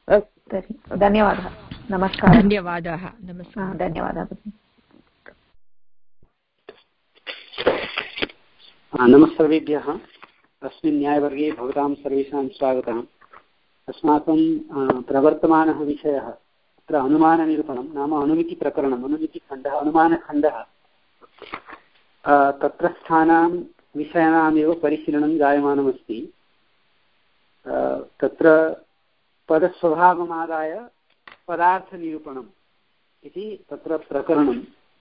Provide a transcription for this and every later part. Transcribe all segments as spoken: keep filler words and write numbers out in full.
तर्हि धन्यवादः, नमस्कारः। धन्यवादाः, नमस्कारः, धन्यवादः। नमस्सर्वेभ्यः। अस्मिन् न्यायवर्गे भवतां सर्वेषां स्वागतम्। अस्माकं प्रवर्तमानः विषयः अत्र अनुमाननिरूपणं नाम अनुमितिप्रकरणम्, अनुमितिखण्डः, अनुमानखण्डः। तत्रस्थानां विषयाणामेव परिशीलनं जायमानमस्ति। तत्र पदस्वभावमादाय पदार्थनिरूपणम् इति तत्र प्रकरणं।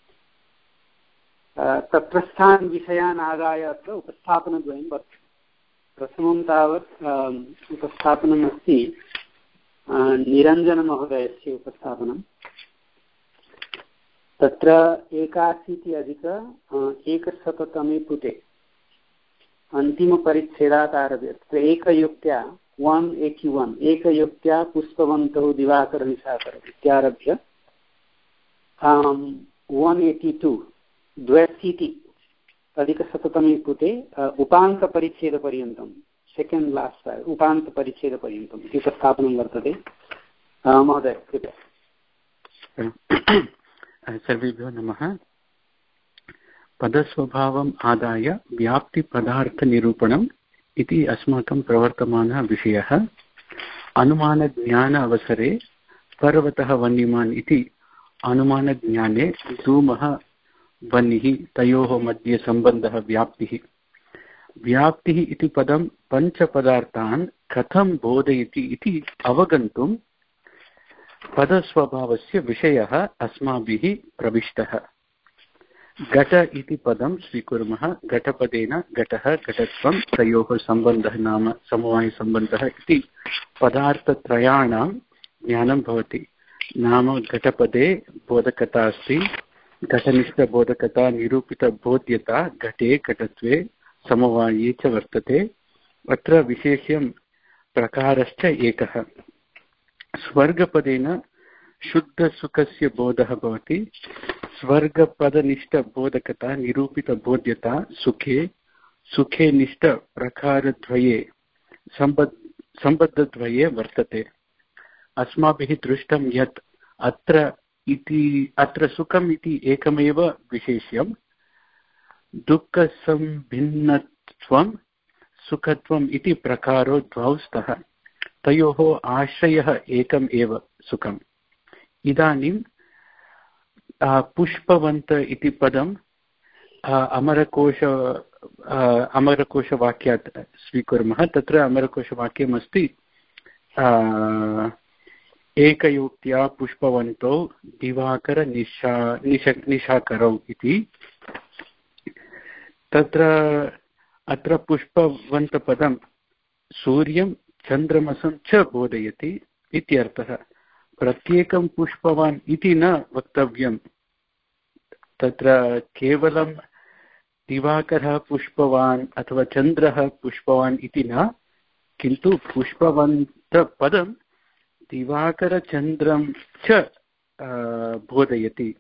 तत्रस्थान् विषयान् आदाय अत्र उपस्थापनद्वयं वर्तते। प्रथमं तावत् उपस्थापनम् अस्ति निरञ्जनमहोदयस्य उपस्थापनं। तत्र एकाशीति अधिक एकशततमे पुटे अन्तिमपरिच्छेदात् आरभ्य तत्र एकयुक्त्या वन् एटि वन् एकयुक्त्या पुष्पवन्तौ दिवाकरनिशाकर इत्यारभ्य वन् एटि टु द्व्यशीति अधिकशततमे पुटे उपान्तपरिच्छेदपर्यन्तं सेकेण्ड् लास्ट् उपान्तपरिच्छेदपर्यन्तम् इति उपस्थापनं वर्तते। महोदय कृपया। सर्वेभ्यो नमः। पदस्वभावम् आदाय व्याप्तिपदार्थनिरूपणम् इति अस्माकं प्रवर्तमानः विषयः। अनुमानज्ञान अवसरे पर्वतः वह्निमान् इति अनुमानज्ञाने धूमः वह्निः तयोः मध्ये सम्बन्धः व्याप्तिः। व्याप्तिः इति पदं पञ्चपदार्थान् कथं बोधयति इति अवगन्तुं पदस्वभावस्य विषयः अस्माभिः प्रविष्टः। घट इति पदं स्वीकुर्मः। घटपदेन घटः घटत्वं तयोः सम्बन्धः नाम समवायसम्बन्धः इति पदार्थत्रयाणां ज्ञानं भवति। नाम घटपदे बोधकता अस्ति, घटनिष्ठबोधकता निरूपितबोध्यता घटे घटत्वे समवाये च वर्तते। अत्र विशेष्यं प्रकारश्च एकः। स्वर्गपदेन शुद्धसुखस्य बोधः भवति। स्वर्गपदनिष्ठबोधकता निरूपितबोध्यता सुखे सुखे निष्ठप्रकारद्वये सम्बद्ध सम्बद्धद्वये वर्तते। अस्माभिः दृष्टं यत् अत्र इति अत्र सुखम् इति एकमेव विशेष्यं, दुःखसम्भिन्नत्वं सुखत्वम् इति प्रकारो द्वौ स्तः। तयोः आश्रयः एकम् एव सुखम्। इदानीं पुष्पवन्त इति पदम् अमरकोश अमरकोशवाक्यात् स्वीकुर्मः। तत्र अमरकोशवाक्यमस्ति एकयोक्त्या पुष्पवन्तौ दिवाकर निशा निश निशाकरौ इति। तत्र अत्र पुष्पवन्तपदं सूर्यं चन्द्रमसं च बोधयति इत्यर्थः। प्रत्येकं पुष्पवान् इति न वक्तव्यं। तत्र केवलं दिवाकरः पुष्पवान् अथवा चन्द्रः पुष्पवान् इति न, किन्तु पुष्पवन्तपदं दिवाकरचन्द्रं च बोधयति।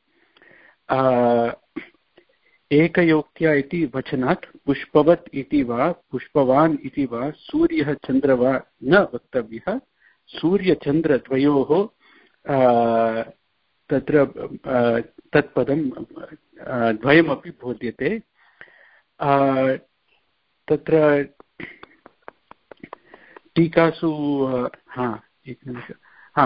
एकयोक्त्या इति वचनात् पुष्पवत् इति वा पुष्पवान् इति वा सूर्यः चन्द्र वा न वक्तव्यः। सूर्यचन्द्रद्वयोः तत्र तत्पदं द्वयमपि बोध्यते। तत्र टीकासु हा एकनिमिषं हा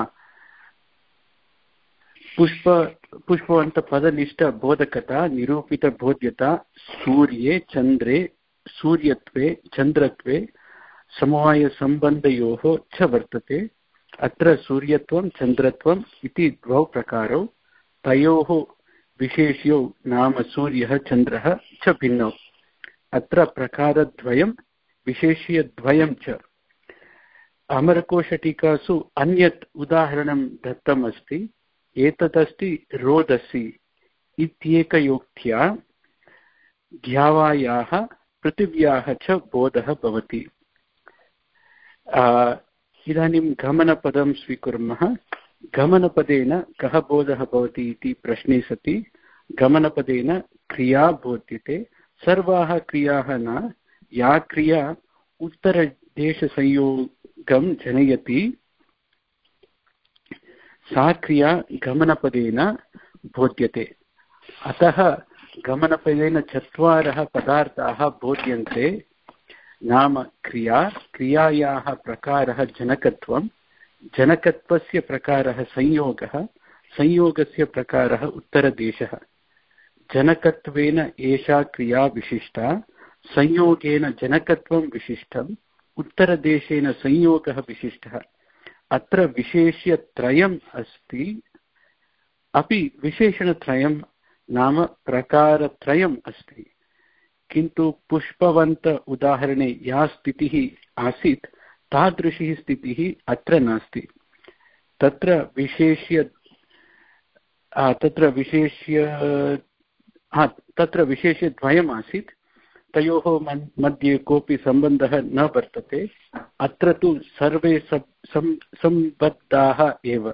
पुष्प पुष्पवन्तपदनिष्ठबोधकता निरूपितबोध्यता सूर्ये चन्द्रे सूर्यत्वे चन्द्रत्वे समवायसम्बन्धयोः च वर्तते। अत्र सूर्यत्वं चन्द्रत्वम् इति द्वौ प्रकारौ। तयोः विशेष्यौ नाम सूर्यः चन्द्रः च भिन्नौ। अत्र प्रकारद्वयं विशेष्यद्वयं च। अमरकोशटीकासु अन्यत् उदाहरणं दत्तम् अस्ति। एतदस्ति रोदसी इत्येकयोक्त्या द्यावायाः पृथिव्याः च बोधः भवति। इदानीं गमनपदं स्वीकुर्मः। गमनपदेन कः बोधः भवति इति प्रश्ने सति गमनपदेन क्रिया बोध्यते। सर्वाः क्रियाः न, या क्रिया उत्तरदेशसंयोगं जनयति सा क्रिया गमनपदेन बोध्यते। अतः गमनपदेन चत्वारः पदार्थाः बोध्यन्ते। नाम क्रिया, क्रियायाः प्रकारः जनकत्वं, जनकत्वस्य प्रकारः संयोगः, संयोगस्य प्रकारः उत्तरदेशः। जनकत्वेन एषा क्रिया विशिष्टा, संयोगेन जनकत्वं विशिष्टम्, उत्तरदेशेन संयोगः विशिष्टः। अत्र विशेष्यत्रयम् अस्ति, अपि विशेषणत्रयं नाम प्रकारत्रयम् अस्ति। किन्तु पुष्पवन्त उदाहरणे या स्थितिः आसीत् तादृशी स्थितिः अत्र नास्ति। तत्र विशेष्य तत्र विशेष्य तत्र विशेष्यद्वयम् आसीत्, तयोः मध्ये कोऽपि सम्बन्धः न वर्तते। अत्र तु सर्वे सम्बद्धाः एव।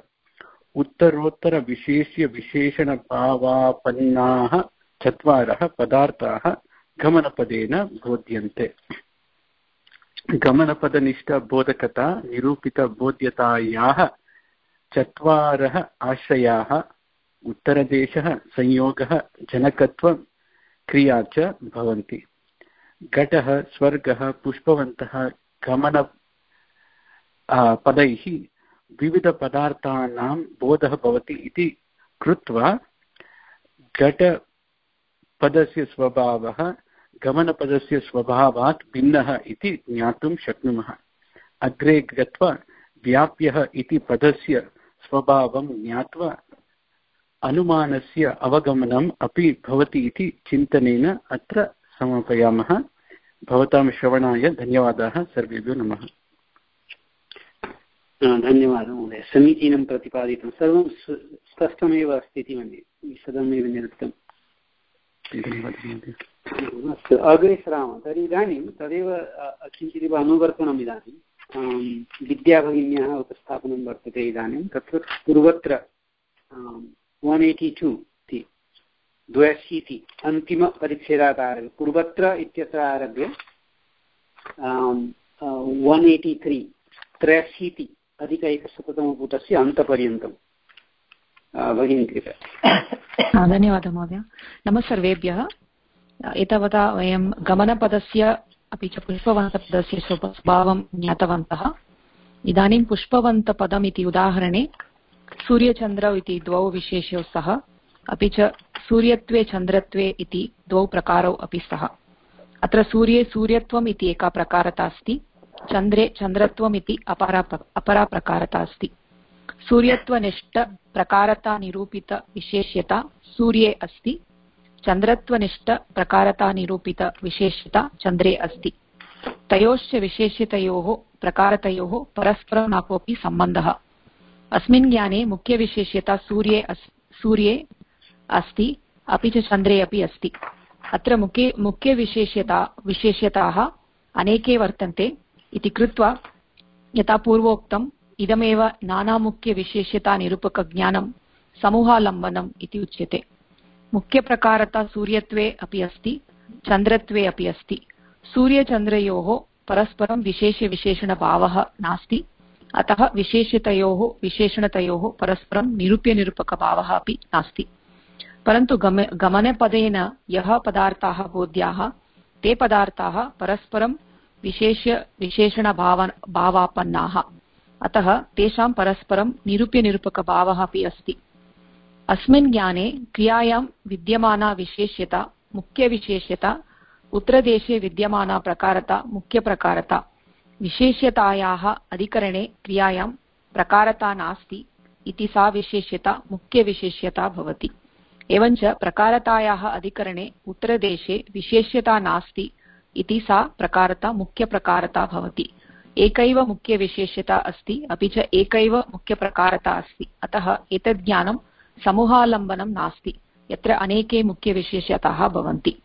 उत्तरोत्तरविशेष्यविशेषणभावापन्नाः चत्वारः पदार्थाः गमनपदेन बोध्यन्ते। गमनपदनिष्ठबोधकता निरूपितबोध्यतायाः चत्वारः आश्रयाः उत्तरदेशः, संयोगः, जनकत्वं, क्रिया च भवन्ति। घटः, स्वर्गः, पुष्पवन्तः गमन पदैः विविधपदार्थानां बोधः भवति इति कृत्वा घटपदस्य स्वभावः गमनपदस्य स्वभावात् भिन्नः इति ज्ञातुं शक्नुमः। अग्रे गत्वा व्याप्यः इति पदस्य स्वभावं ज्ञात्वा अनुमानस्य अवगमनम् अपि भवति इति चिन्तनेन अत्र समापयामः। भवतां श्रवणाय धन्यवादाः। सर्वेभ्यो नमः। धन्यवादः महोदय, समीचीनं प्रतिपादितं। सर्वं स्पष्टमेव अस्ति इति मन्ये, विशदमेव निरुक्तं। अस्तु, अग्रे सरामः। तर्हि इदानीं तदेव किञ्चिदिव अनुवर्तनम् इदानीं विद्याभगिन्याः उपस्थापनं वर्तते। इदानीं तत्र पूर्वत्र वन् एय्टि टु इति द्व्यशीति अन्तिमपरिच्छेदात् आरभ्य पूर्वत्र इत्यत्र आरभ्य वन् एय्टि त्री त्रयशीति अधिक एकशततमपुटस्य अन्तपर्यन्तं भगिनी कृपया। धन्यवादः महोदय। नमः सर्वेभ्यः। एतावता वयं गमनपदस्य अपि च पुष्पवन्तपदस्य स्वभावं ज्ञातवन्तः। इदानीं पुष्पवन्तपदम् इति उदाहरणे सूर्यचन्द्रौ इति द्वौ विशेषौ स्तः, अपि च सूर्यत्वे चन्द्रत्वे इति द्वौ प्रकारौ अपि स्तः। अत्र सूर्ये सूर्यत्वम् इति एका प्रकारता अस्ति, चन्द्रे चन्द्रत्वम् इति अपरा अपरा प्रकारता अस्ति। सूर्यत्वनिष्ठ प्रकारता निरूपित विशेष्यता सूर्ये अस्ति, चन्द्रत्वनिष्ठ प्रकारता निरूपित विशेष्यता चन्द्रे अस्ति। तयोश्च विशेष्यतयोः प्रकारतयोः परस्परं न कोऽपि सम्बन्धः। अस्मिन् ज्ञाने मुख्यविशेष्यता सूर्ये अस् सूर्ये अस्ति, अपि च चन्द्रे अपि अस्ति। अत्र मुख्य मुख्यविशेष्यता विशेष्यताः अनेके वर्तन्ते इति कृत्वा यथा पूर्वोक्तम् इदमेव नानामुख्यविशेष्यतानिरूपकज्ञानं समूहालम्बनम् इति उच्यते। मुख्यप्रकारता सूर्यत्वे अपि अस्ति, चन्द्रत्वे अपि अस्ति। सूर्यचन्द्रयोः परस्परं विशेष्यविशेषणभावः नास्ति, अतः विशेष्यतयोः विशेषणतयोः परस्परं निरूप्यनिरूपकभावः अपि नास्ति। परन्तु गम गमनपदेन यः पदार्थाः बोध्याः ते पदार्थाः परस्परं विशेष्य विशेषणभाव भावापन्नाः, अतः तेषां परस्परं निरूप्यनिरूपकभावः अपि अस्ति। अस्मिन् ज्ञाने क्रियायां विद्यमाना विशेष्यता मुख्यविशेष्यता, उत्तरदेशे विद्यमाना प्रकारता मुख्यप्रकारता, विशेष्यतायाः अधिकरणे क्रियायां प्रकारता नास्ति इति सा विशेष्यता मुख्यविशेष्यता भवति। एवञ्च प्रकारतायाः अधिकरणे उत्तरदेशे विशेष्यता नास्ति इति सा प्रकारता मुख्यप्रकारता भवति। एकैव मुख्यविशेष्यता अस्ति, अपि च एकैव मुख्यप्रकारता अस्ति, अतः एतद् ज्ञानं समूहालम्बनं नास्ति, यत्र अनेके मुख्यविशेष्यताः भवन्ति।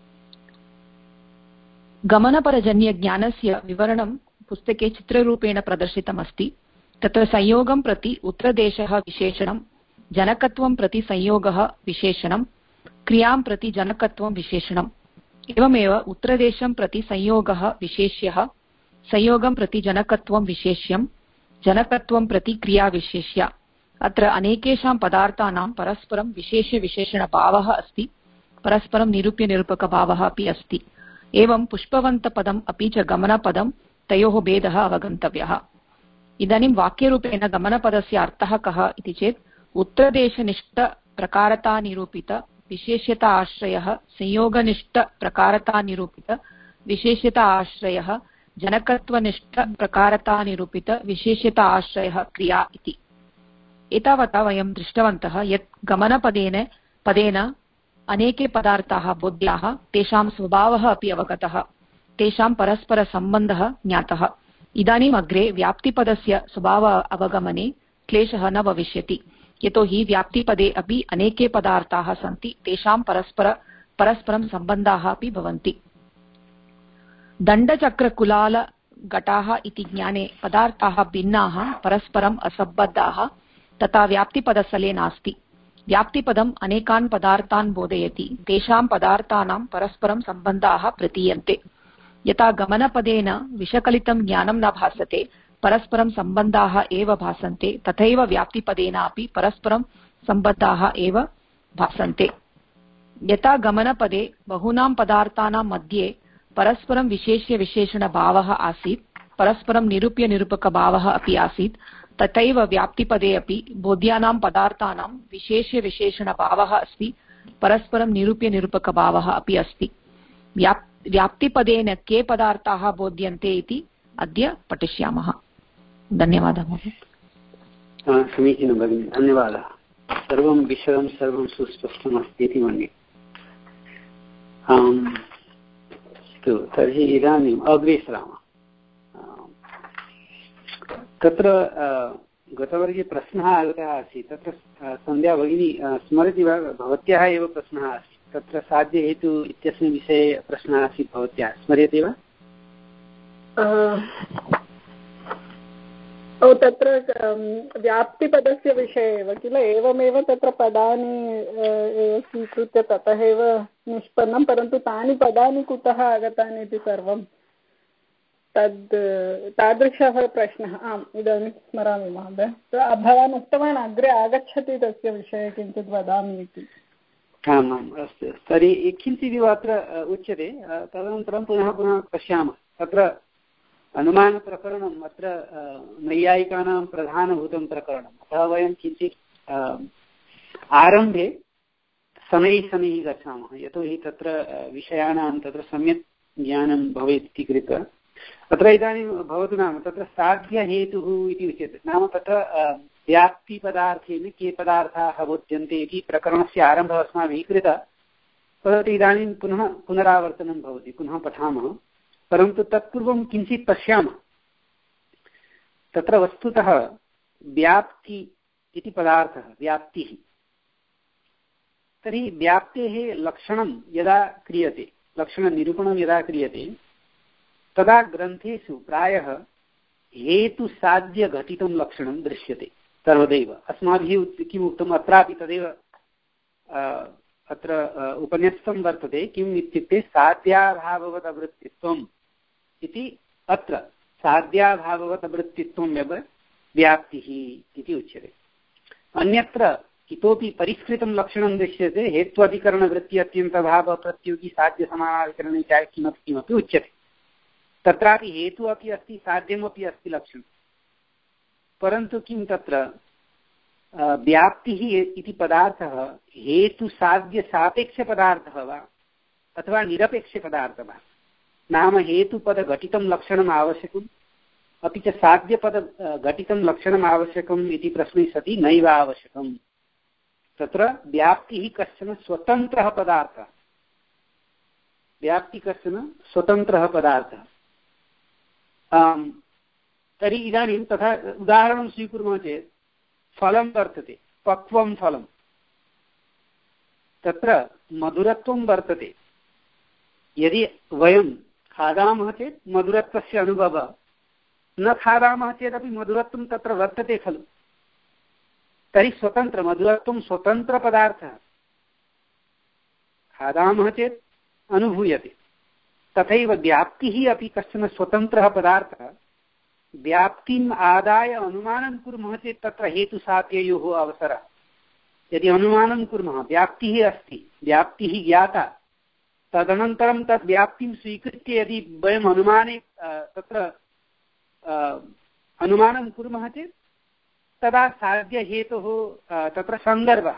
गमनपरजन्यज्ञानस्य विवरणं पुस्तके चित्ररूपेण प्रदर्शितमस्ति। तत्र संयोगं प्रति उत्तरदेशः विशेषणं, जनकत्वं प्रति संयोगः विशेषणं, क्रियां प्रति जनकत्वं विशेषणम्। एवमेव उत्तरदेशं प्रति संयोगः विशेष्यः, संयोगं प्रति जनकत्वं विशेष्यं, जनकत्वं प्रति क्रिया विशेष्या, अत्र अनेकेषां पदार्थानां परस्परं विशेषविशेषणभावः अस्ति, परस्परं निरूप्यनिरूपकभावः अपि अस्ति। एवं पुष्पवन्तपदम् अपि च गमनपदं तयोः भेदः अवगन्तव्यः। इदानीं वाक्यरूपेण गमनपदस्य अर्थः कः इति चेत् उत्तरदेशनिष्ठप्रकारतानिरूपित विशेष्यता आश्रयः, संयोगनिष्ठप्रकारतानिरूपित विशेष्यता आश्रयः, जनकत्वनिष्ठप्रकारतानिरूपित विशेष्यता आश्रयः क्रिया इति। एतावता वयं दृष्टवन्तः यत् गमनपदेन पदेन अनेके पदार्थाः बोध्याः, तेषां स्वभावः अपि अवगतः, तेषां परस्परसम्बन्धः ज्ञातः। इदानीम् अग्रे व्याप्तिपदस्य स्वभाव अवगमने क्लेशः न भविष्यति, यतोहि व्याप्तिपदे अपि अनेके पदार्थाः सन्ति, तेषां परस्पर परस्परं सम्बन्धाः अपि भवन्ति। दण्डचक्रकुलालघटाः इति ज्ञाने पदार्थाः भिन्नाः, परस्परम् असम्बद्धाः, तथा व्याप्तिपदस्थले नास्ति। व्याप्तिपदम् अनेकान् पदार्थान् बोधयति, तेषां पदार्थानां परस्परं सम्बन्धाः प्रतीयन्ते। यथा गमनपदेन विषकलितं ज्ञानं न भासते, परस्परं सम्बन्धाः एव भासन्ते, तथैव व्याप्तिपदेनापि परस्परं सम्बद्धाः एव भासन्ते। यथा गमनपदे बहूनां पदार्थानां मध्ये परस्परं विशेष्यविशेषणभावः आसीत्, परस्परं निरूप्यनिरूपकभावः अपि आसीत्, तथैव व्याप्तिपदे अपि बोध्यानां पदार्थानां विशेष्यविशेषणभावः अस्ति, परस्परं निरूप्यनिरूपकभावः अपि अस्ति। व्याप् व्याप्तिपदेन के पदार्थाः बोध्यन्ते इति अद्य पठिष्यामः। धन्यवादः महोदय। समीचीनं भगिनि, धन्यवादः। सर्वं विषदं सर्वं सुस्पष्टमस्ति इति मन्ये। अस्तु, तर्हि इदानीम् अग्रे सरामः। तत्र गतवर्गे प्रश्नः आगतः आसीत्, तत्र सन्ध्या भगिनी स्मरति वा? भवत्याः एव प्रश्नः आसीत्, तत्र साध्यहेतु इत्यस्मिन् विषये प्रश्नः आसीत्, भवत्याः स्मर्यते वा? ओ तत्र व्याप्तिपदस्य विषये एव किल, एवमेव तत्र पदानि स्वीकृत्य ततः एव निष्पन्नं, परन्तु तानि पदानि कुतः आगतानि इति सर्वं तद् तादृशः प्रश्नः। आम्, इदानीं स्मरामि महोदय। भवान् उक्तवान् अग्रे आगच्छति तस्य विषये किञ्चित् वदामि इति। आम् आम्, अस्तु, तर्हि किञ्चिदिव अत्र उच्यते, तदनन्तरं पुनः पुनः पश्यामः। तत्र अनुमानप्रकरणम् अत्र नैयायिकानां प्रधानभूतं प्रकरणम्, अतः वयं किञ्चित् आरम्भे शनैः शनैः गच्छामः, यतोहि तत्र विषयाणां तत्र सम्यक् ज्ञानं भवेत् इति कृत्वा। अत्र इदानीं भवतु नाम तत्र साध्यहेतुः इति उच्यते, नाम तत्र व्याप्तिपदार्थेन के पदार्थाः बोध्यन्ते इति प्रकरणस्य आरम्भः अस्माभिः कृतः। तदपि इदानीं पुनः पुनरावर्तनं भवति, पुनः पठामः, परन्तु तत्पूर्वं किञ्चित् पश्यामः। तत्र वस्तुतः व्याप्ति इति पदार्थः, व्याप्तिः, तर्हि व्याप्तेः लक्षणं यदा क्रियते, लक्षणनिरूपणं यदा क्रियते, तदा ग्रन्थेषु प्रायः हेतुसाध्यघटितं लक्षणं दृश्यते सर्वदैव। अस्माभिः किम् उक्तम्, अत्रापि तदेव अत्र उपन्यस्तं वर्तते। किम् इत्युक्ते साध्याभाववदवृत्तित्वम् इति, अत्र साध्याभाववदवृत्तित्वम् एव व्याप्तिः इति उच्यते। अन्यत्र इतोपि परिष्कृतं लक्षणं दृश्यते, हेत्वधिकरणवृत्ति अत्यन्तभावप्रत्योगी साध्यसमानाधिकरणे च किमपि किमपि उच्यते। तत्रापि हेतुः अपि अस्ति, साध्यमपि अस्ति लक्षणं, परन्तु किं तत्र व्याप्तिः इति पदार्थः हेतुसाध्यसापेक्षपदार्थः वा अथवा निरपेक्षपदार्थः वा? नाम हेतुपदघटितं लक्षणम् आवश्यकम्, अपि च साध्यपदघटितं लक्षणम् आवश्यकम् इति प्रश्ने सति नैव आवश्यकम्। तत्र व्याप्तिः कश्चन स्वतन्त्रः पदार्थः, व्याप्तिः कश्चन स्वतन्त्रः पदार्थः। तर्हि इदानीं तथा उदाहरणं स्वीकुर्मः चेत् फलं वर्तते, पक्वं फलं, तत्र मधुरत्वं वर्तते। यदि वयं खादामः चेत् मधुरत्वस्य अनुभवः, न खादामः चेदपि मधुरत्वं तत्र वर्तते खलु। तर्हि स्वतन्त्र मधुरत्वं स्वतन्त्रपदार्थः, खादामः चेत् अनुभूयते। तथैव व्याप्तिः अपि कश्चन स्वतन्त्रः पदार्थः, व्याप्तिम् आदाय अनुमानं कुर्मः चेत् तत्र हेतुसाध्ययोः अवसरः। यदि अनुमानं कुर्मः व्याप्तिः अस्ति, व्याप्तिः ज्ञाता, तदनन्तरं तद् व्याप्तिं स्वीकृत्य यदि वयम् अनुमाने तत्र अनुमानं कुर्मः चेत् तदा साध्यहेतुः तत्र सन्दर्भः।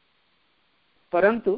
परन्तु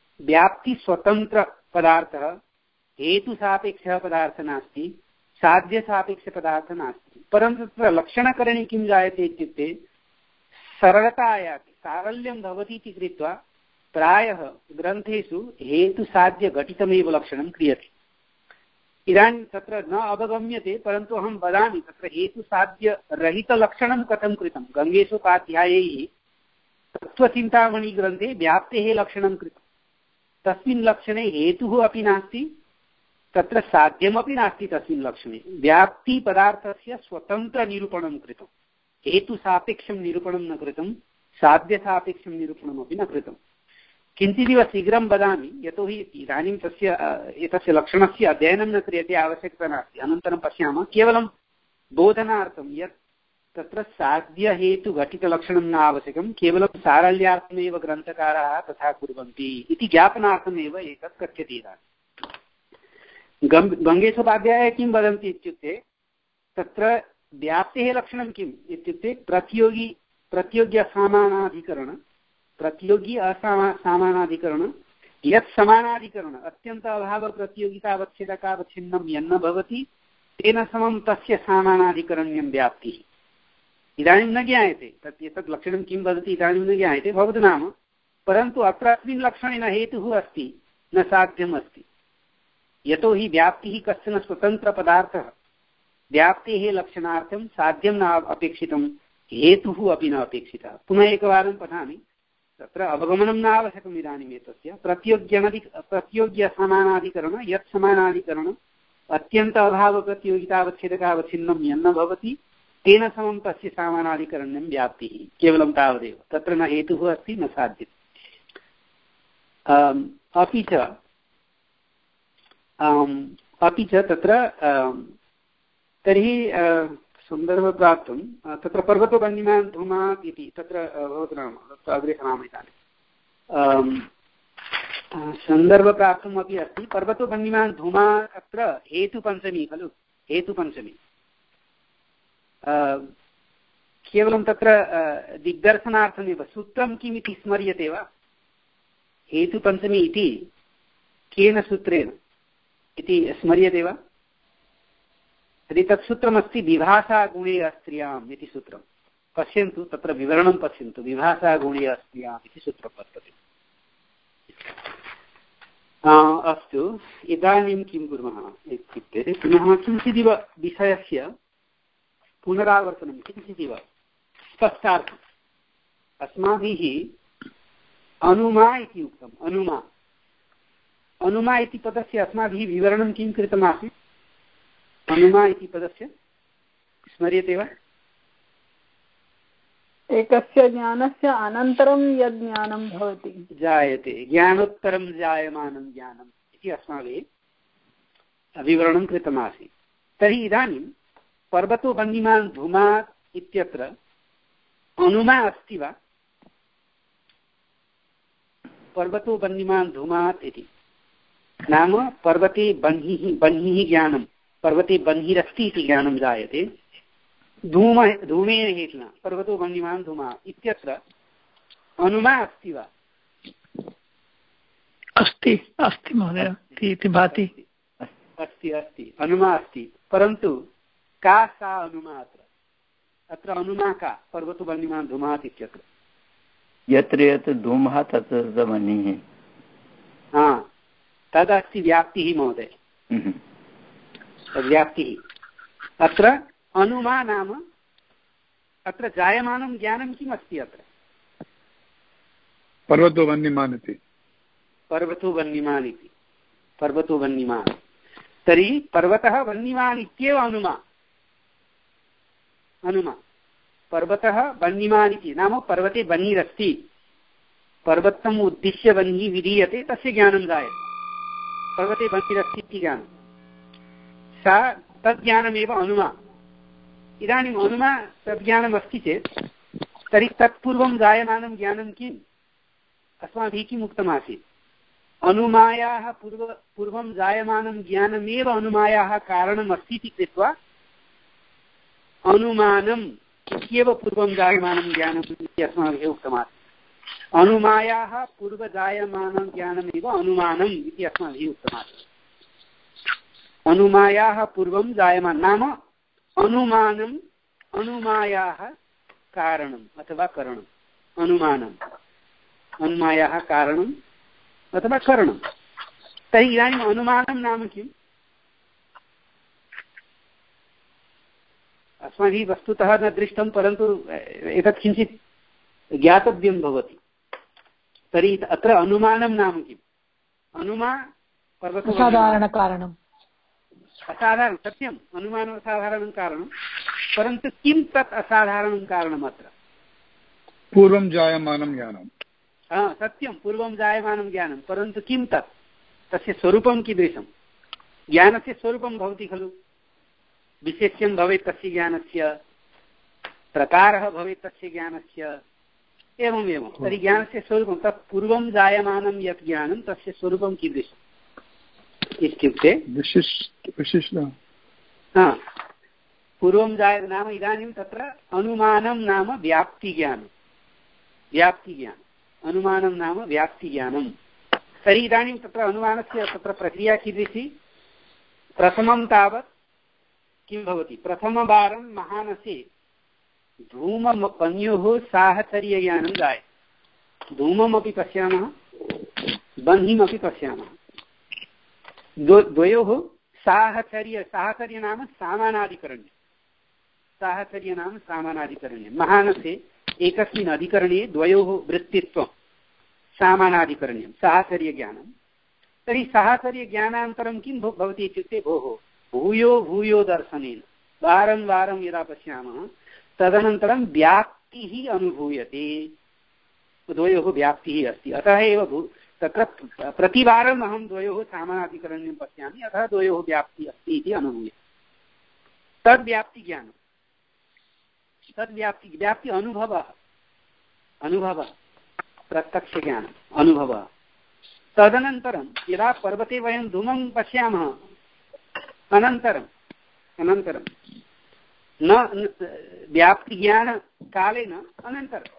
व्याप्तिस्वतन्त्रपदार्थः हेतुसापेक्षः पदार्थः नास्ति, साध्यसापेक्षपदार्थः नास्ति। परन्तु तत्र लक्षणकरणे किं जायते इत्युक्ते सरलता आयाति, सारल्यं भवति इति कृत्वा प्रायः ग्रन्थेषु हेतुसाध्यघटितमेव लक्षणं क्रियते। इदानीं तत्र न अवगम्यते, परन्तु अहं वदामि तत्र हेतुसाध्यरहितलक्षणं कथं कृतं। गङ्गेशोपाध्यायैः तत्त्वचिन्तामणिग्रन्थे व्याप्तेः लक्षणं कृतं। तस्मिन् लक्षणे हेतुः अपि नास्ति, तत्र साध्यमपि नास्ति। तस्मिन् लक्षणे व्याप्तिपदार्थस्य स्वतन्त्रनिरूपणं कृतं, हेतुसापेक्षं निरूपणं न कृतं, साध्यसापेक्षं निरूपणमपि न कृतं। किञ्चिदिव शीघ्रं वदामि, यतोहि इदानीं तस्य एतस्य लक्षणस्य अध्ययनं न क्रियते, आवश्यकता नास्ति, अनन्तरं पश्यामः। केवलं बोधनार्थं यत् तत्र साध्यहेतुघटितलक्षणं न आवश्यकं, केवलं सारल्यार्थमेव ग्रन्थकाराः तथा कुर्वन्ति इति ज्ञापनार्थमेव एतत् कथ्यते। इदानीं गङ्गेशोपाध्यायः किं वदन्ति इत्युक्ते तत्र व्याप्तेः लक्षणं किम् इत्युक्ते प्रतियोगी प्रतियोग्यसामानाधिकरण प्रतियोगी असामा सामानाधिकरण यत् समानाधिकरण अत्यन्त अभाव प्रतियोगितावच्छेदकावच्छिन्नं यन्न भवति तेन समं तस्य सामानाधिकरण्यं व्याप्तिः। इदानीं न ज्ञायते तत् एतत् लक्षणं किं वदति, इदानीं न ज्ञायते, भवतु नाम। परन्तु अत्र अस्मिन् लक्षणे न हेतुः अस्ति न साध्यम् अस्ति, यतोहि व्याप्तिः कश्चन स्वतन्त्रपदार्थः। व्याप्तेः लक्षणार्थं साध्यं न अपेक्षितं, हेतुः अपि न अपेक्षितः। पुनः एकवारं पठामि, तत्र अवगमनं न आवश्यकम्। इदानीम् एतस्य प्रत्योग्यनधि प्रत्योग्यसमानाधिकरण यत् समानाधिकरण अत्यन्त अभावप्रतियोगितावच्छेदकावच्छिन्नं यन्न भवति तेन समं तस्य सामानाधिकरण्यं व्याप्तिः। केवलं तावदेव, तत्र न हेतुः अस्ति न साध्यम्। अपि च अपि च तत्र तर्हि सन्दर्भं प्राप्तं तत्र पर्वतो वह्निमान् धूमात् इति तत्र भवतु नाम तत्र अग्रे सरामः। इदानीं सन्दर्भप्राप्तम् अपि अस्ति। पर्वतो वह्निमान् धूमात् अत्र हेतुपञ्चमी खलु, हेतुपञ्चमी। केवलं तत्र दिग्दर्शनार्थमेव सूत्रं किमिति स्मर्यते वा? हेतुपञ्चमी इति केन सूत्रेण इति स्मर्यते वा? यदि तत् सूत्रमस्ति विभाषा गुणे अस्त्रियाम् इति सूत्रं, पश्यन्तु तत्र विवरणं पश्यन्तु। विभाषा गुणे अस्त्रियाम् इति सूत्रं वर्तते। अस्तु, इदानीं किं कुर्मः इत्युक्ते पुनः किञ्चिदिव विषयस्य पुनरावर्तनं, किञ्चिदिव स्पष्टार्थम्। अस्माभिः अनुमा इति उक्तम्। अनुमा अनुमा इति पदस्य अस्माभिः विवरणं किं कृतमासीत्? अनुमा इति पदस्य स्मर्यते वा? एकस्य ज्ञानस्य अनन्तरं यद् ज्ञानं भवति जायते, ज्ञानोत्तरं जायमानं ज्ञानम् इति अस्माभिः विवरणं कृतमासीत्। तर्हि इदानीं पर्वतो वह्निमान् धूमात् इत्यत्र अनुमा अस्ति वा? पर्वतो वह्निमान् धूमात् इति नाम पर्वते बह्निः बह्निः ज्ञानं, पर्वते बह्निरस्ति इति ज्ञानं जायते धूम धूमेन हेतुना। पर्वतो वह्निमान् धूमात् इत्यत्र अनुमा अस्ति वा? अस्ति अस्ति महोदय इति भाति। अस्ति अस्ति अनुमा अस्ति, परन्तु का सा अनुमा? अत्र अत्र अनुमा का? पर्वतो वह्निमान् धूमात् इत्यत्र यत्र यत्र धूमः तत्र वह्निः, हा तदस्ति व्याप्तिः महोदय, व्याप्तिः। अत्र अनुमा नाम अत्र जायमानं ज्ञानं किम् अस्ति? अत्र पर्वतो वह्निमान् इति पर्वतो वह्निमान् इति पर्वतो वह्निमान्। तर्हि पर्वतः वह्निमान् इत्येव अनुमा। अनुमा पर्वतः वह्निमान् इति नाम पर्वते वह्निरस्ति, पर्वतम् उद्दिश्य वह्निः विधीयते, तस्य ज्ञानं जायते। पर्वते वह्निरस्ति इति ज्ञानं, सा तज्ज्ञानमेव अनुमा। इदानीम् अनुमा तद्ज्ञानम् अस्ति चेत् तर्हि तत्पूर्वं जायमानं ज्ञानं किम् अस्माभिः किम् उक्तमासीत् अनुमायाः पूर्व पूर्वं जायमानं ज्ञानमेव अनुमायाः कारणम् अस्ति इति कृत्वा अनुमानम् इत्येव पूर्वं जायमानं ज्ञानम् इति अस्माभिः उक्तमासीत् अनुमायाः पूर्वजायमानं ज्ञानमेव अनुमानम् इति अस्माभिः उक्तमासीत् अनुमायाः पूर्वं जायमानं नाम अनुमानम् अनुमायाः कारणम् अथवा करणम् अनुमानम् अनुमायाः कारणम् अथवा करणम् तर्हि इदानीम् अनुमानं नाम किम् अस्माभिः वस्तुतः न दृष्टं परन्तु एतत् किञ्चित् ज्ञातव्यं भवति तर्हि अत्र अनुमानं नाम किम् अनुमा असाधारणकारणम् असाधारणं सत्यम् अनुमानम् असाधारणं कारणं परन्तु किं तत् असाधारणं कारणम् अत्र पूर्वं जायमानं ज्ञानं हा सत्यं पूर्वं जायमानं ज्ञानं परन्तु किं तत् तस्य स्वरूपं कीदृशं ज्ञानस्य स्वरूपं भवति खलु विशेष्यं भवेत् तस्य ज्ञानस्य प्रकारः भवेत् तस्य ज्ञानस्य एवम् एवं तर्हि ज्ञानस्य स्वरूपं तत् पूर्वं जायमानं यत् ज्ञानं तस्य स्वरूपं कीदृशम् इत्युक्ते विशिष्ट विशिष्ट हा पूर्वं जाय नाम इदानीं तत्र अनुमानं नाम व्याप्तिज्ञानं व्याप्तिज्ञानम् अनुमानं नाम व्याप्तिज्ञानं तर्हि इदानीं तत्र अनुमानस्य तत्र प्रक्रिया कीदृशी प्रथमं तावत् किं भवति प्रथमवारं महानसे धूमपन्योः साहचर्यज्ञानं जायते धूममपि पश्यामः बह्निमपि पश्यामः द्वयोः साहचर्य साहचर्य नाम सामानाधिकरण्यं साहचर्य नाम सामानाधिकरण्यं महानसे एकस्मिन् अधिकरणे द्वयोः वृत्तित्वं सामानाधिकरण्यं साहचर्यज्ञानं तर्हि साहचर्यज्ञानान्तरं किं भवति इत्युक्ते भोः भूयो भूयो दर्शनेन वारं वारं यदा पश्यामः तदनन्तरं व्याप्तिः अनुभूयते द्वयोः व्याप्तिः अस्ति अतः एव भू तत्र प्रतिवारम् अहं द्वयोः सामानाधिकरण्यं पश्यामि अतः द्वयोः व्याप्तिः अस्ति इति अनुभूयते तद्व्याप्तिज्ञानं तद्व्याप्ति व्याप्ति अनुभवः अनुभवः प्रत्यक्षज्ञानम् अनुभवः तदनन्तरं यदा पर्वते वयं धूमं पश्यामः अनन्तरम् अनन्तरं न व्याप्तिज्ञानकालेन अनन्तरं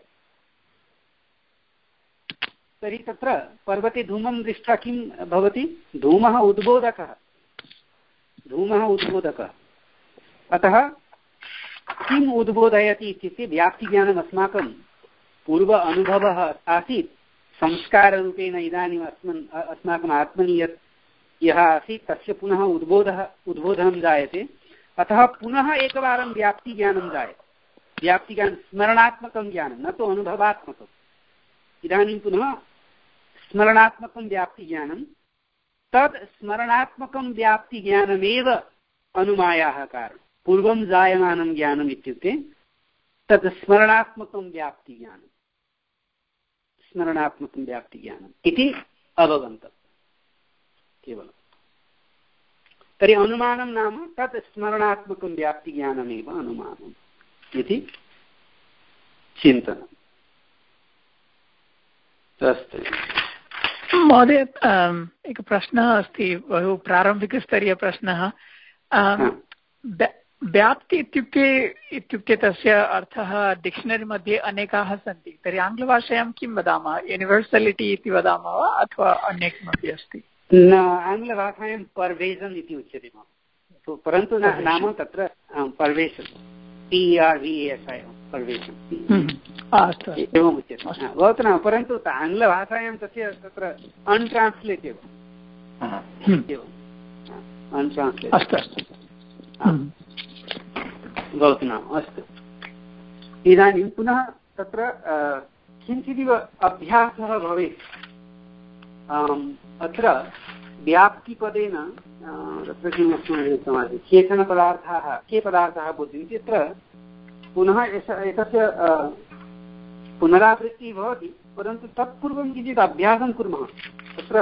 तर्हि तत्र पर्वते धूमं दृष्ट्वा किं भवति धूमः उद्बोधकः धूमः उद्बोधकः अतः किम् उद्बोधयति इत्युक्ते व्याप्तिज्ञानम् अस्माकं पूर्व अनुभवः आसीत् संस्काररूपेण इदानीम् अस्मन् अस्माकम् आत्मनि यत् यः आसीत् तस्य पुनः उद्बोधः उद्बोधनं जायते अतः पुनः एकवारं व्याप्तिज्ञानं जायते व्याप्तिज्ञानं स्मरणात्मकं ज्ञानं न तु अनुभवात्मकम् इदानीं पुनः स्मरणात्मकं व्याप्तिज्ञानं तद् स्मरणात्मकं व्याप्तिज्ञानमेव अनुमायाः कारणं पूर्वं जायमानं ज्ञानम् इत्युक्ते तद् स्मरणात्मकं व्याप्तिज्ञानं स्मरणात्मकं व्याप्तिज्ञानम् इति अवगन्तव्यम् केवलं तर्हि अनुमानं नाम तत् स्मरणात्मकं व्याप्तिज्ञानमेव अनुमानम् इति चिन्तनम् अस्तु महोदय एकः प्रश्नः अस्ति बहु प्रारम्भिकस्तरीयप्रश्नः व्याप्ति इत्युक्ते इत्युक्ते तस्य अर्थः डिक्षनरी मध्ये अनेकाः सन्ति तर्हि आङ्ग्लभाषायां किं वदामः यूनिवर्सलिटी इति वदामः वा अथवा अन्य किमपि अस्ति न आङ्ग्लभाषायां पर्वेशन् इति उच्यते परन्तु नाम तत्र पर्वेशन् पि आर् वि एस् ऐ पर्वेशन् एवम् उच्यते भवतु न परन्तु आङ्ग्लभाषायां तस्य तत्र अनट्रान्स्लेटेड् एवम् अनट्रान्स्लेटेड् अस्तु अस्तु भवतु नाम अस्तु इदानीं पुनः तत्र किञ्चिदिव अभ्यासः भवेत् अत्र व्याप्तिपदेन तत्र किम् अस्माभिः उक्तमासीत् केचन पदार्थाः के पदार्थाः बोध्यन्ते तत्र पुनः एतस्य पुनरावृत्तिः भवति परन्तु तत्पूर्वं किञ्चित् अभ्यासं कुर्मः तत्र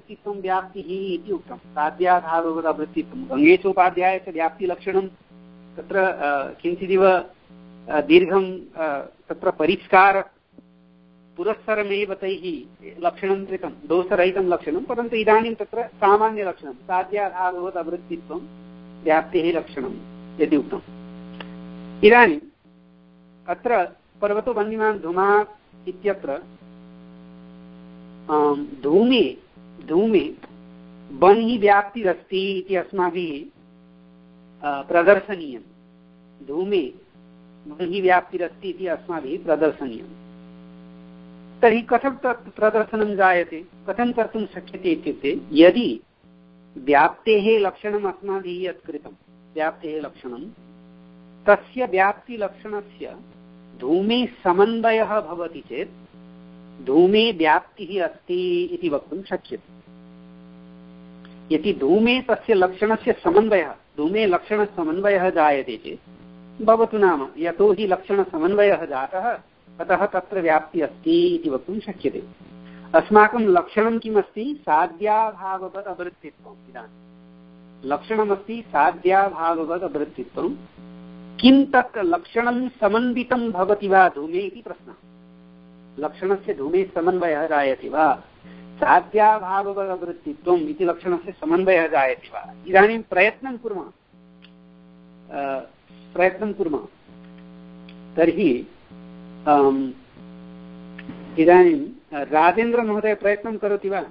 साध्याभाववदवृत्तित्वं व्याप्तिः इति उक्तं साध्याभाववदवृत्तित्वं गङ्गेशोपाध्यायस्य व्याप्तिलक्षणं तत्र किञ्चिदिव दीर्घं तत्र परिष्कार पुरस्सरमेव तैः लक्षणं कृतं, दोषरहितं लक्षणं, परन्तु इदानीं तत्र सामान्यलक्षणं साध्याभाववत् अवृत्तित्वं व्याप्तेः लक्षणं यदि उक्तम्। इदानीम् अत्र पर्वतो वह्निमान् धूमः इत्यत्र धूमे धूमे वह्नि व्याप्तिरस्ति इति अस्माभिः प्रदर्शनीयं। धूमे वह्नि व्याप्तिरस्ति इति अस्माभिः प्रदर्शनीयम्। तर्हि कथं तत् प्रदर्शनं जायते, कथं कर्तुं शक्यते इत्युक्ते यदि व्याप्तेः लक्षणम् अस्माभिः यत् कृतं, व्याप्तेः लक्षणं, तस्य व्याप्तिलक्षणस्य धूमे समन्वयः भवति चेत् धूमे व्याप्तिः अस्ति इति वक्तुं शक्यते। यदि धूमे तस्य लक्षणस्य समन्वयः, धूमे लक्षणसमन्वयः जायते चेत् भवतु नाम यतो हि लक्षणसमन्वयः जातः अतः तत्र व्याप्ति अस्ति इति वक्तुं शक्यते। अस्माकं लक्षणं किमस्ति? साध्याभाववत् अवृत्तित्वम्। इदानीं लक्षणमस्ति साध्याभाववत् अवृत्तित्वं। किं तत् लक्षणं समन्वितं भवति वा धूमे इति प्रश्नः। लक्षणस्य धूमे समन्वयः जायते वा? साध्याभाववत् अवृत्तित्वम् इति लक्षणस्य समन्वयः जायते वा? इदानीं प्रयत्नं कुर्मः प्रयत्नं कुर्मः तर्हि इदानीं राजेन्द्रमहोदय प्रयत्नं करोति वा?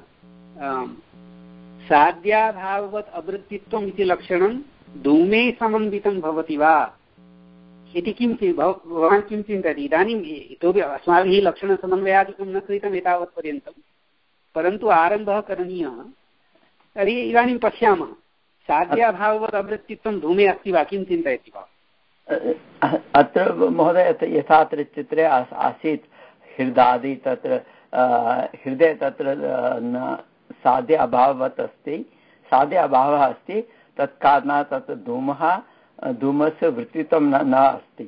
साध्याभाववत् अवृत्तित्वम् इति लक्षणं धूमे समन्वितं भवति वा इति किं भवान् किं चिन्तयति? इदानीम् इतोपि अस्माभिः लक्षणसमन्वयादिकं न कृतम् एतावत्पर्यन्तं, परन्तु आरम्भः करणीयः। तर्हि इदानीं पश्यामः साध्याभाववत् अवृत्तित्वं धूमे अस्ति वा, किं चिन्तयति वा? अत्र महोदय यथा अत्र चित्रे आसीत् हृदादि, तत्र हृदय तत्र साध्य अभाववत् अस्ति, साध्य अभावः अस्ति, तत्कारणात् तत्र धूमः धूमस्य वृत्तित्वं न न अस्ति।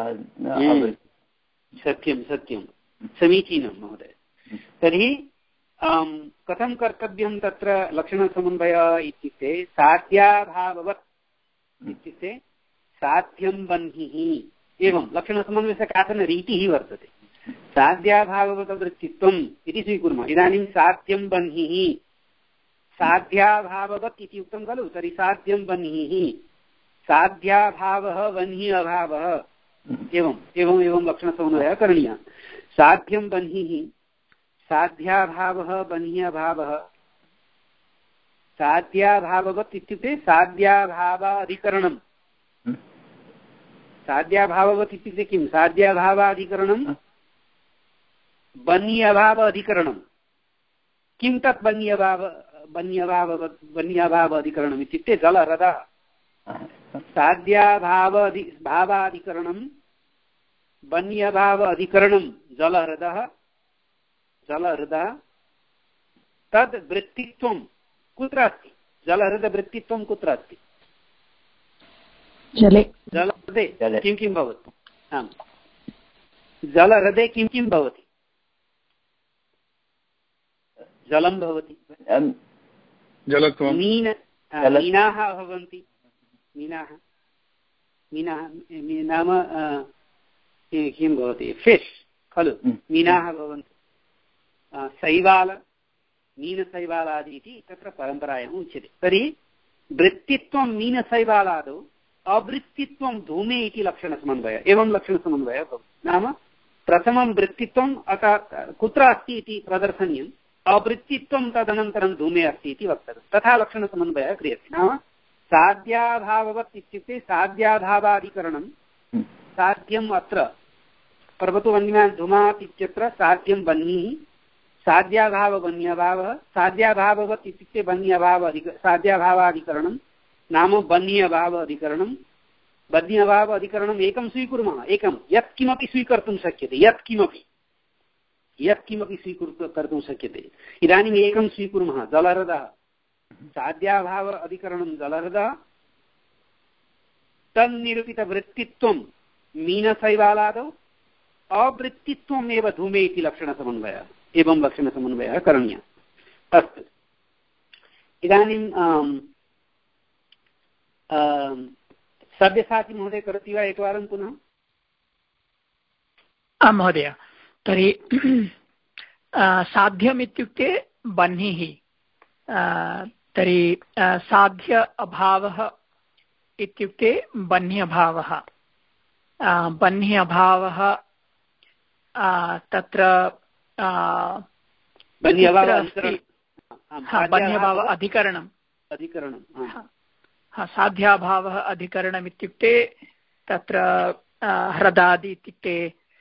सत्यं सत्यं समीचीनं महोदय। तर्हि कथं कर्तव्यं तत्र लक्षणसमन्वयः इत्युक्ते साध्याभाववत् इत्युक्ते साध्यं बह्निः। एवं लक्षणसमन्वयस्य काचन रीतिः वर्तते। साध्याभाववत् वृत्तित्वम् इति स्वीकुर्मः। इदानीं साध्यं बह्निः, साध्याभाववत् इति उक्तं खलु, तर्हि साध्यं बह्निः, साध्याभावः बह्निः अभावः, एवम् एवम् एवं लक्षणसमन्वयः करणीयः। साध्यं बह्निः, साध्याभावः बह्निः अभावः, साध्याभाववत् इत्युक्ते साध्याभावाधिकरणम्। साध्याभाववत् इत्युक्ते किं? साध्याभावाधिकरणं बन्यभाव अधिकरणं। किं तत् बन्यभाव बन्यभाव बन्यभाव अधिकरणम् इत्युक्ते जलहृदः। साध्याभाव भावाधिकरणं बन्यभाव अधिकरणं जलहृदः जलहृदः तद् वृत्तित्वं कुत्र अस्ति? जलहृदवृत्तित्वं कुत्र अस्ति? जले। जलहृदे किं किं भवति? आम्, जलहृदे किं किं भवति? जलं भवति, मीन मीनाः भवन्ति, मीनाः मीनाः नाम किं भवति? फिश् खलु, मीनाः भवन्ति। शैवाल, मीनशैवालादि इति तत्र परम्परायाम् उच्यते। तर्हि वृत्तित्वं मीनशैवालादौ, अवृत्तित्वं धूमे इति लक्षणसमन्वयः। एवं लक्षणसमन्वयः भवति। नाम प्रथमं वृत्तित्वम् अतः कुत्र अस्ति इति प्रदर्शनीयम्, अवृत्तित्वं तदनन्तरं धूमे अस्ति इति वक्तव्यं। तथा लक्षणसमन्वयः क्रियते। नाम साध्याभाववत् इत्युक्ते साध्याभावाधिकरणं। साध्यम् अत्र पर्वतो वह्निमान् धूमात् इत्यत्र साध्यं बह्निः, साध्याभावबन्यभावः, साध्याभाववत् इत्युक्ते बन्यभाव अधिक साध्याभावाधिकरणं नाम बन्यभाव अधिकरणं। बन्यभाव अधिकरणम् एकं स्वीकुर्मः, एकं यत्किमपि स्वीकर्तुं शक्यते, यत्किमपि यत्किमपि स्वीकृत्य कर्तुं शक्यते। इदानीम् एकं स्वीकुर्मः, जलहृदः। साध्याभाव अधिकरणं जलहृदः, तन्निरूपितवृत्तित्वं मीनशैवालादौ, अवृत्तित्वमेव धूमे इति लक्षणसमन्वयः। एवं लक्षणसमन्वयः करणीयः। अस्तु, इदानीं सव्यसाची महोदय करोति वा एकवारं पुनः? आं महोदय, तर्हि साध्यम् इत्युक्ते बह्निः, तर्हि साध्य अभावः इत्युक्ते बह्नि अभावः। बह्नि अभावः तत्र बह्नि अभाव अधिकरणम् अधिकरणं साध्याभावः अधिकरणम् इत्युक्ते तत्र ह्रदादि इत्युक्ते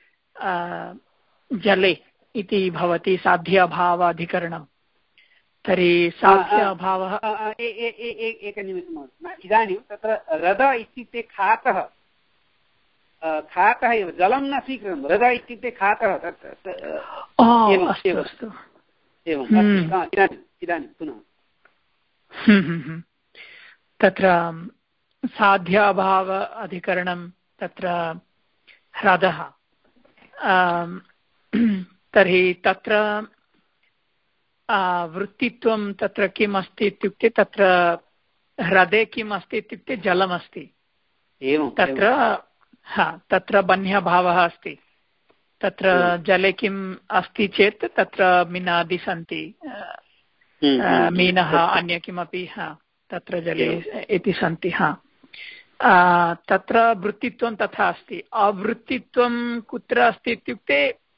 जले इति भवति साध्याभाव अधिकरणं। तर्हि साध्याभावः एकनिमिषम्, इदानीं तत्र रद इत्युक्ते खातः, खातः एव, जलं न स्वीकृतं, रद इत्युक्ते खातः। एवम् इदानीं पुनः तत्र साध्याभाव अधिकरणं तत्र ह्रदः। तर्हि तत्र वृत्तित्वं तत्र किम् अस्ति इत्युक्ते तत्र ह्रदे किम् अस्ति इत्युक्ते जलमस्ति। तत्र हा तत्र बह्न्यभावः अस्ति। तत्र जले किम् अस्ति चेत् तत्र मीनादि सन्ति, मीनः अन्य किमपि हा तत्र जले इति सन्ति। हा तत्र वृत्तित्वं तथा अस्ति। अवृत्तित्वं कुत्र अस्ति इत्युक्ते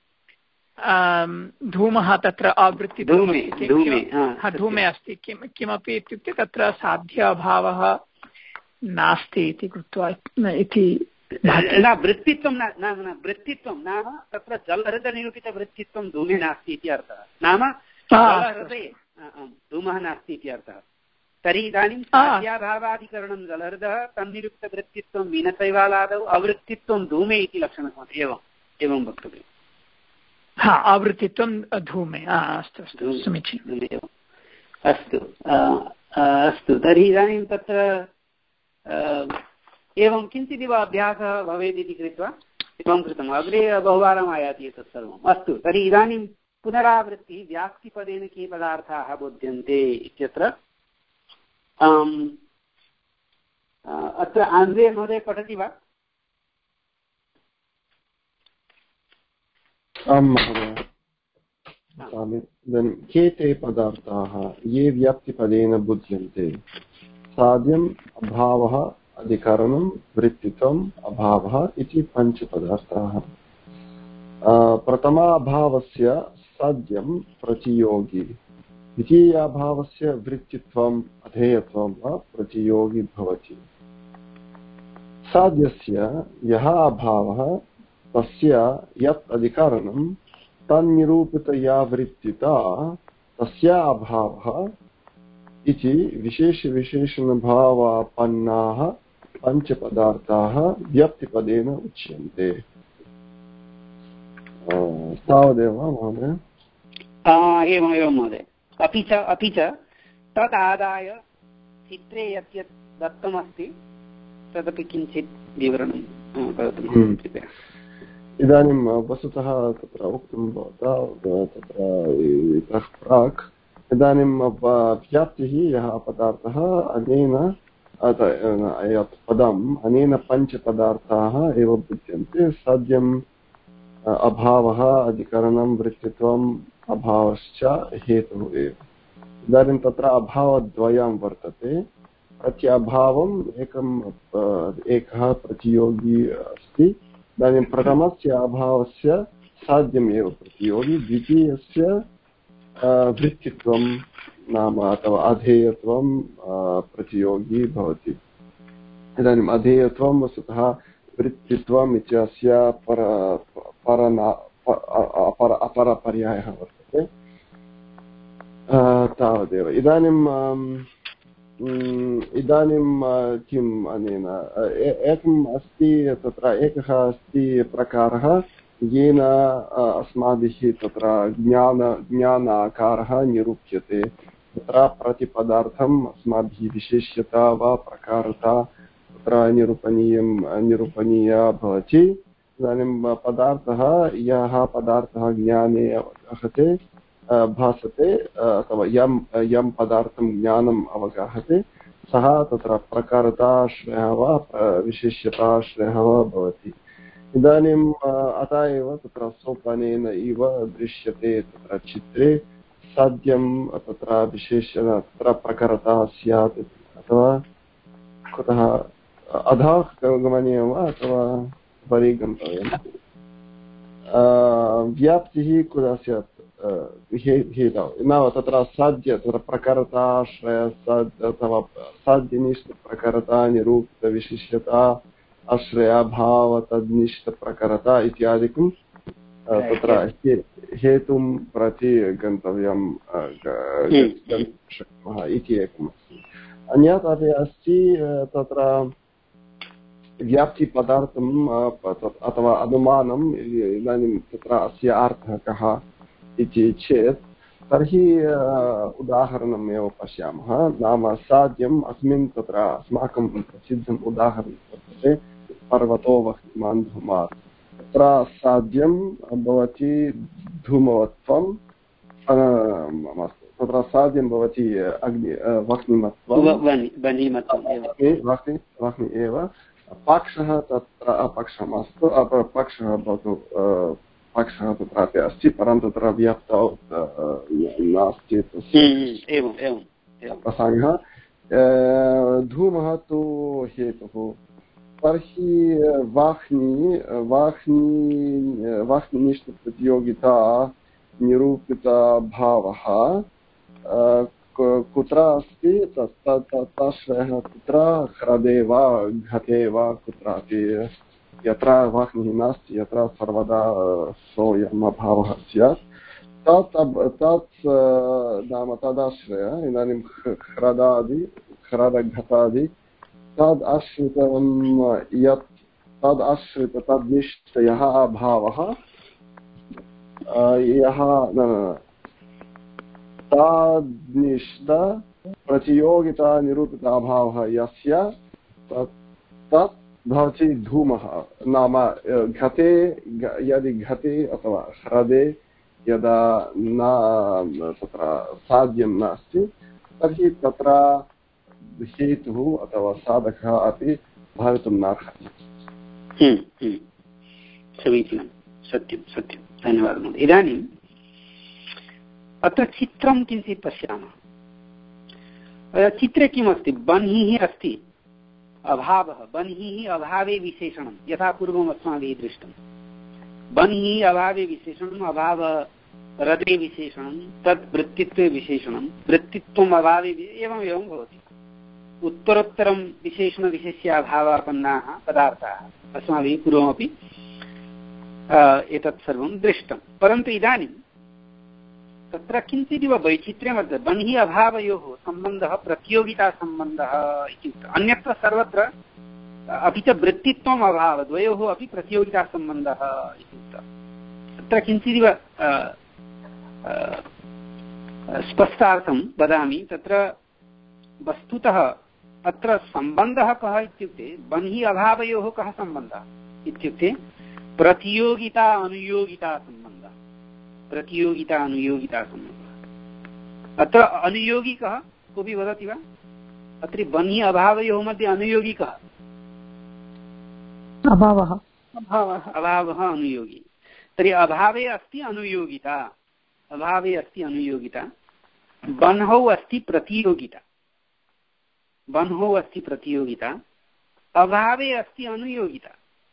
धूमः तत्र आवृत्तित्वं धूमे अस्ति। किं किमपि इत्युक्ते तत्र साध्याभावः नास्ति इति कृत्वा इति न वृत्तित्वं न वृत्तित्वं नाम तत्र जलहृदनिरूपितवृत्तित्वं धूमे नास्ति इति अर्थः। नाम जलहृदये धूमः नास्ति इति अर्थः। तर्हि इदानीं साध्याभावाधिकरणं जलहृदः तन्निरूपितवृत्तित्वं मीनशैवालादौ अवृत्तित्वं धूमे इति लक्षणं। एवम् एवं वक्तव्यम्। हा आवृत्तित्वं धूमे। अस्तु अस्तु समीचीनम्। अस्तु अस्तु तर्हि इदानीं तत्र एवं किञ्चिदिव अभ्यासः भवेत् इति कृत्वा एवं कृतम्। अग्रे बहुवारम् आयाति एतत् सर्वम्। अस्तु तर्हि इदानीं पुनरावृत्तिः व्याप्तिपदेन के पदार्थाः बोध्यन्ते इत्यत्र अत्र आन्द्रे महोदय पठति वा? आं महोदय। के ते पदार्थाः ये व्याप्तिपदेन बुध्यन्ते? साध्यम्, अभावः, अधिकरणं, वृत्तित्वम्, अभावः इति पञ्चपदार्थाः। प्रथमाभावस्य साध्यं प्रतियोगी, द्वितीयाभावस्य वृत्तित्वम् अधेयत्वं वा प्रतियोगी भवति। साध्यस्य यः अभावः तस्य यत् अधिकरणं तन्निरूपितया वृत्तिता तस्य अभावः इति विशेषविशेषणभावापन्नाः पञ्चपदार्थाः व्याप्तिपदेन उच्यन्ते। तावदेव महोदय? एवम् एवं महोदय। अपि च अपि च तद् आदाय चित्रे यत् यत् दत्तमस्ति तदपि किञ्चित् विवरणं करोतु कृपया। इदानीं वस्तुतः तत्र उक्तं भवता तत्र इतः प्राक् इदानीं व्याप्तिः यः पदार्थः अनेन यत् पदम् अनेन पञ्चपदार्थाः एव बुध्यन्ते। साध्यम्, अभावः, अधिकरणं, वृत्तित्वम्, अभावश्च हेतुः एव। इदानीं तत्र अभावद्वयं वर्तते। प्रत्यभावम् एकम् एकः प्रतियोगी अस्ति। इदानीं प्रथमस्य अभावस्य साध्यमेव प्रतियोगी, द्वितीयस्य वृत्तित्वं नाम अथवा अधेयत्वं प्रतियोगी भवति। इदानीम् अधेयत्वं वस्तुतः वृत्तित्वम् इत्यस्य पर परना अपर अपरपर्यायः वर्तते। तावदेव। इदानीं इदानीं किम् अनेन एकम् अस्ति तत्र एकः अस्ति प्रकारः येन अस्माभिः तत्र ज्ञान ज्ञानाकारः निरूप्यते। तत्र प्रतिपदार्थम् अस्माभिः विशेष्यता वा प्रकारता तत्र निरूपणीयं निरूपणीया भवति। इदानीं पदार्थः यः पदार्थः ज्ञाने अवगहते भासते अथवा यं यं पदार्थं ज्ञानम् अवगाहते सः तत्र प्रकारताश्रयः वा विशिष्यताश्रयः वा भवति। इदानीम् अतः एव तत्र सोपानेन इव दृश्यते तत्र चित्रे साध्यं तत्र विशेषण तत्र प्रकारता स्यात् अथवा कुतः अधः गमनीयं वा अथवा बहिः गन्तव्यं। व्याप्तिः कुतः स्यात् हेतौ न तत्र साध्य तत्र प्रकारताश्रय साध्य अथवा साध्यनिष्ठप्रकारता निरूपितविशिष्यता आश्रयाभाव तद्निष्ठप्रकारता इत्यादिकं तत्र हेतुं प्रति गन्तव्यं शक्नुमः इति एकमस्ति। अन्यत् अपि अस्ति तत्र व्याप्तिपदार्थम् अथवा अनुमानम् इदानीं तत्र अस्य अर्थः कः इति चेत् तर्हि उदाहरणमेव पश्यामः। नाम साध्यम् अस्मिन् तत्र अस्माकं प्रसिद्धम् उदाहरणं वर्तते पर्वतो वह्निमान् धूमात्। तत्र साध्यं भवति धूमवत्वं, तत्र साध्यं भवति अग्नि वह्निमत्वं वह्नि एव। पक्षः तत्र अपक्षमस्तु अपक्षः भवतु पक्षः तत्रापि अस्ति परन्तु तत्र व्याप्तौ नास्ति प्रसङ्गः। धूमः तु हेतुः। तर्हि वाह्नि वाह्नि वाह्निनिष्ठप्रतियोगिता निरूपितभावः कुत्र अस्ति तदाश्रयः कुत्र ह्रदे वा घटे वा कुत्रापि यत्र वाह्निः नास्ति यत्र सर्वदा सोऽयम् अभावः स्यात् तत् तत् नाम तदाश्रय इदानीं ह्रदादि ह्रदघटादि तद् आश्रितं यत् तद् आश्रित तद्निष्ठयः अभावः यः तद्निष्ठ प्रतियोगिता निरूपित अभावः यस्य तत् भवति धूमः। नाम घटे यदि घटे अथवा ह्रदे यदा न तत्र साध्यं नास्ति तर्हि तत्र हेतुः अथवा साधकः अपि भवितुं नार्हति। समीचीनं, सत्यं सत्यं, धन्यवादः महोदय। इदानीम् अत्र चित्रं किञ्चित् पश्यामः। चित्रे किमस्ति? बह्निः अस्ति, अभावः, बह्निः अभावे विशेषणं, यथा पूर्वम् अस्माभिः दृष्टं। बह्निः अभावे विशेषणम्, अभावः रदे विशेषणं, तद् वृत्तित्वे विशेषणं, वृत्तित्वम् अभावे एवम् एवं भवति। उत्तरोत्तरं विशेषणविशेष्याभावापन्नाः पदार्थाः अस्माभिः पूर्वमपि एतत् सर्वं दृष्टं। परन्तु इदानीं तत्र किञ्चिदिव वैचित्र्यं वर्तते। बह्निः अभावयोः सम्बन्धः प्रतियोगितासम्बन्धः इति उक्तम्। अन्यत्र सर्वत्र अपि च वृत्तित्वम् अभावः द्वयोः अपि प्रतियोगितासम्बन्धः इति उक्तम्। तत्र किञ्चिदिव स्पष्टार्थं वदामि। तत्र वस्तुतः अत्र सम्बन्धः कः इत्युक्ते बह्निः अभावयोः कः सम्बन्धः इत्युक्ते प्रतियोगिता अनुयोगिता सम्बन्धः। प्रतियोगिता अनुयोगिता सम्बन्धः। अत्र अनुयोगी कः? कोऽपि वदति वा? अत्र बह्निः अभावयोः मध्ये अनुयोगी कः? अभावः। अभावः अभावः अनुयोगी। तर्हि अभावे अस्ति अनुयोगिता, अभावे अस्ति अनुयोगिता, बह्नौ अस्ति प्रतियोगिता। बह्नौ अस्ति प्रतियोगिता, अभावे अस्ति अनुयोगिता।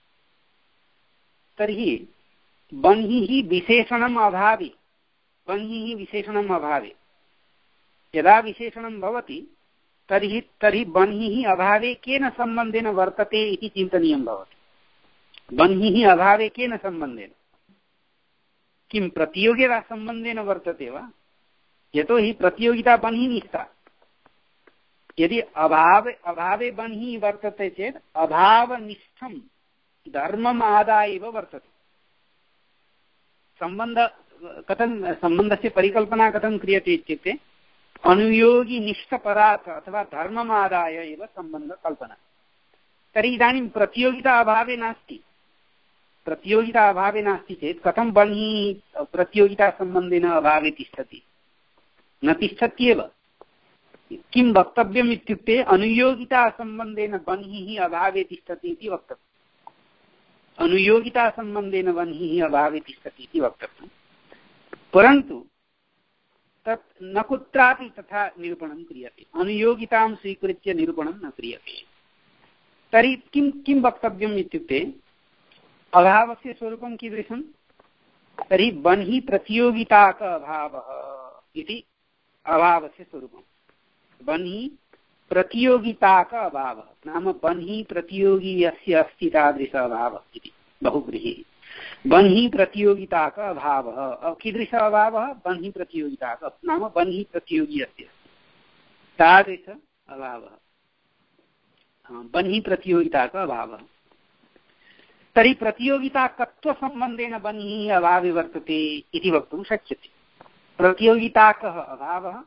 तर्हि बह्निः विशेषणम् अभावे, बह्निः विशेषणम् अभावे, यदा विशेषणं भवति तर्हि तर्हि बह्निः अभावे केन सम्बन्धेन वर्तते इति चिन्तनीयं भवति। बह्निः अभावे केन सम्बन्धेन? किं प्रतियोगिता सम्बन्धेन वर्तते वा? यतोहि प्रतियोगिता बह्निनिष्ठा। यदि अभावे अभावे बह्निः वर्तते चेत् अभावनिष्ठं धर्मम् आदाय एव वर्तते। सम्बन्ध कथं सम्बन्धस्य परिकल्पना कथं क्रियते इत्युक्ते अनुयोगिनिष्ठपदार्थ अथवा धर्मम् आदाय एव सम्बन्धकल्पना। तर्हि इदानीं प्रतियोगिता अभावे नास्ति। प्रतियोगिता अभावे नास्ति चेत् कथं बह्निः प्रतियोगितासम्बन्धेन अभावे तिष्ठति? न तिष्ठत्येव। किं वक्तव्यम् इत्युक्ते अनुयोगितासम्बन्धेन बन्हिः अभावे तिष्ठति इति वक्तव्यम्। अनुयोगितासम्बन्धेन बन्हिः अभावे तिष्ठति इति वक्तव्यम्। परन्तु तत् न कुत्रापि तथा निरूपणं क्रियते, अनुयोगितां स्वीकृत्य निरूपणं न क्रियते। तर्हि किं किं वक्तव्यम् इत्युक्ते अभावस्य स्वरूपं कीदृशं? तर्हि बन्हि प्रतियोगिताक अभावः इति अभावस्य स्वरूपम्। बन्हि प्रतियोगिताक अभावः नाम बन्हि प्रतियोगी यस्य अस्ति तादृश अभावः इति बहुव्रीहिः। बन्हि प्रतियोगिताक अभावः कीदृश अभावः? बन्हि प्रतियोगिताक नाम बन्हि प्रतियोगी अस्ति तादृश अभावः, बन्हि प्रतियोगिताक अभावः। तर्हि प्रतियोगिताकत्वसम्बन्धेन बन्हिः अभावे वर्तते इति वक्तुं शक्यते। प्रतियोगिताकः अभावः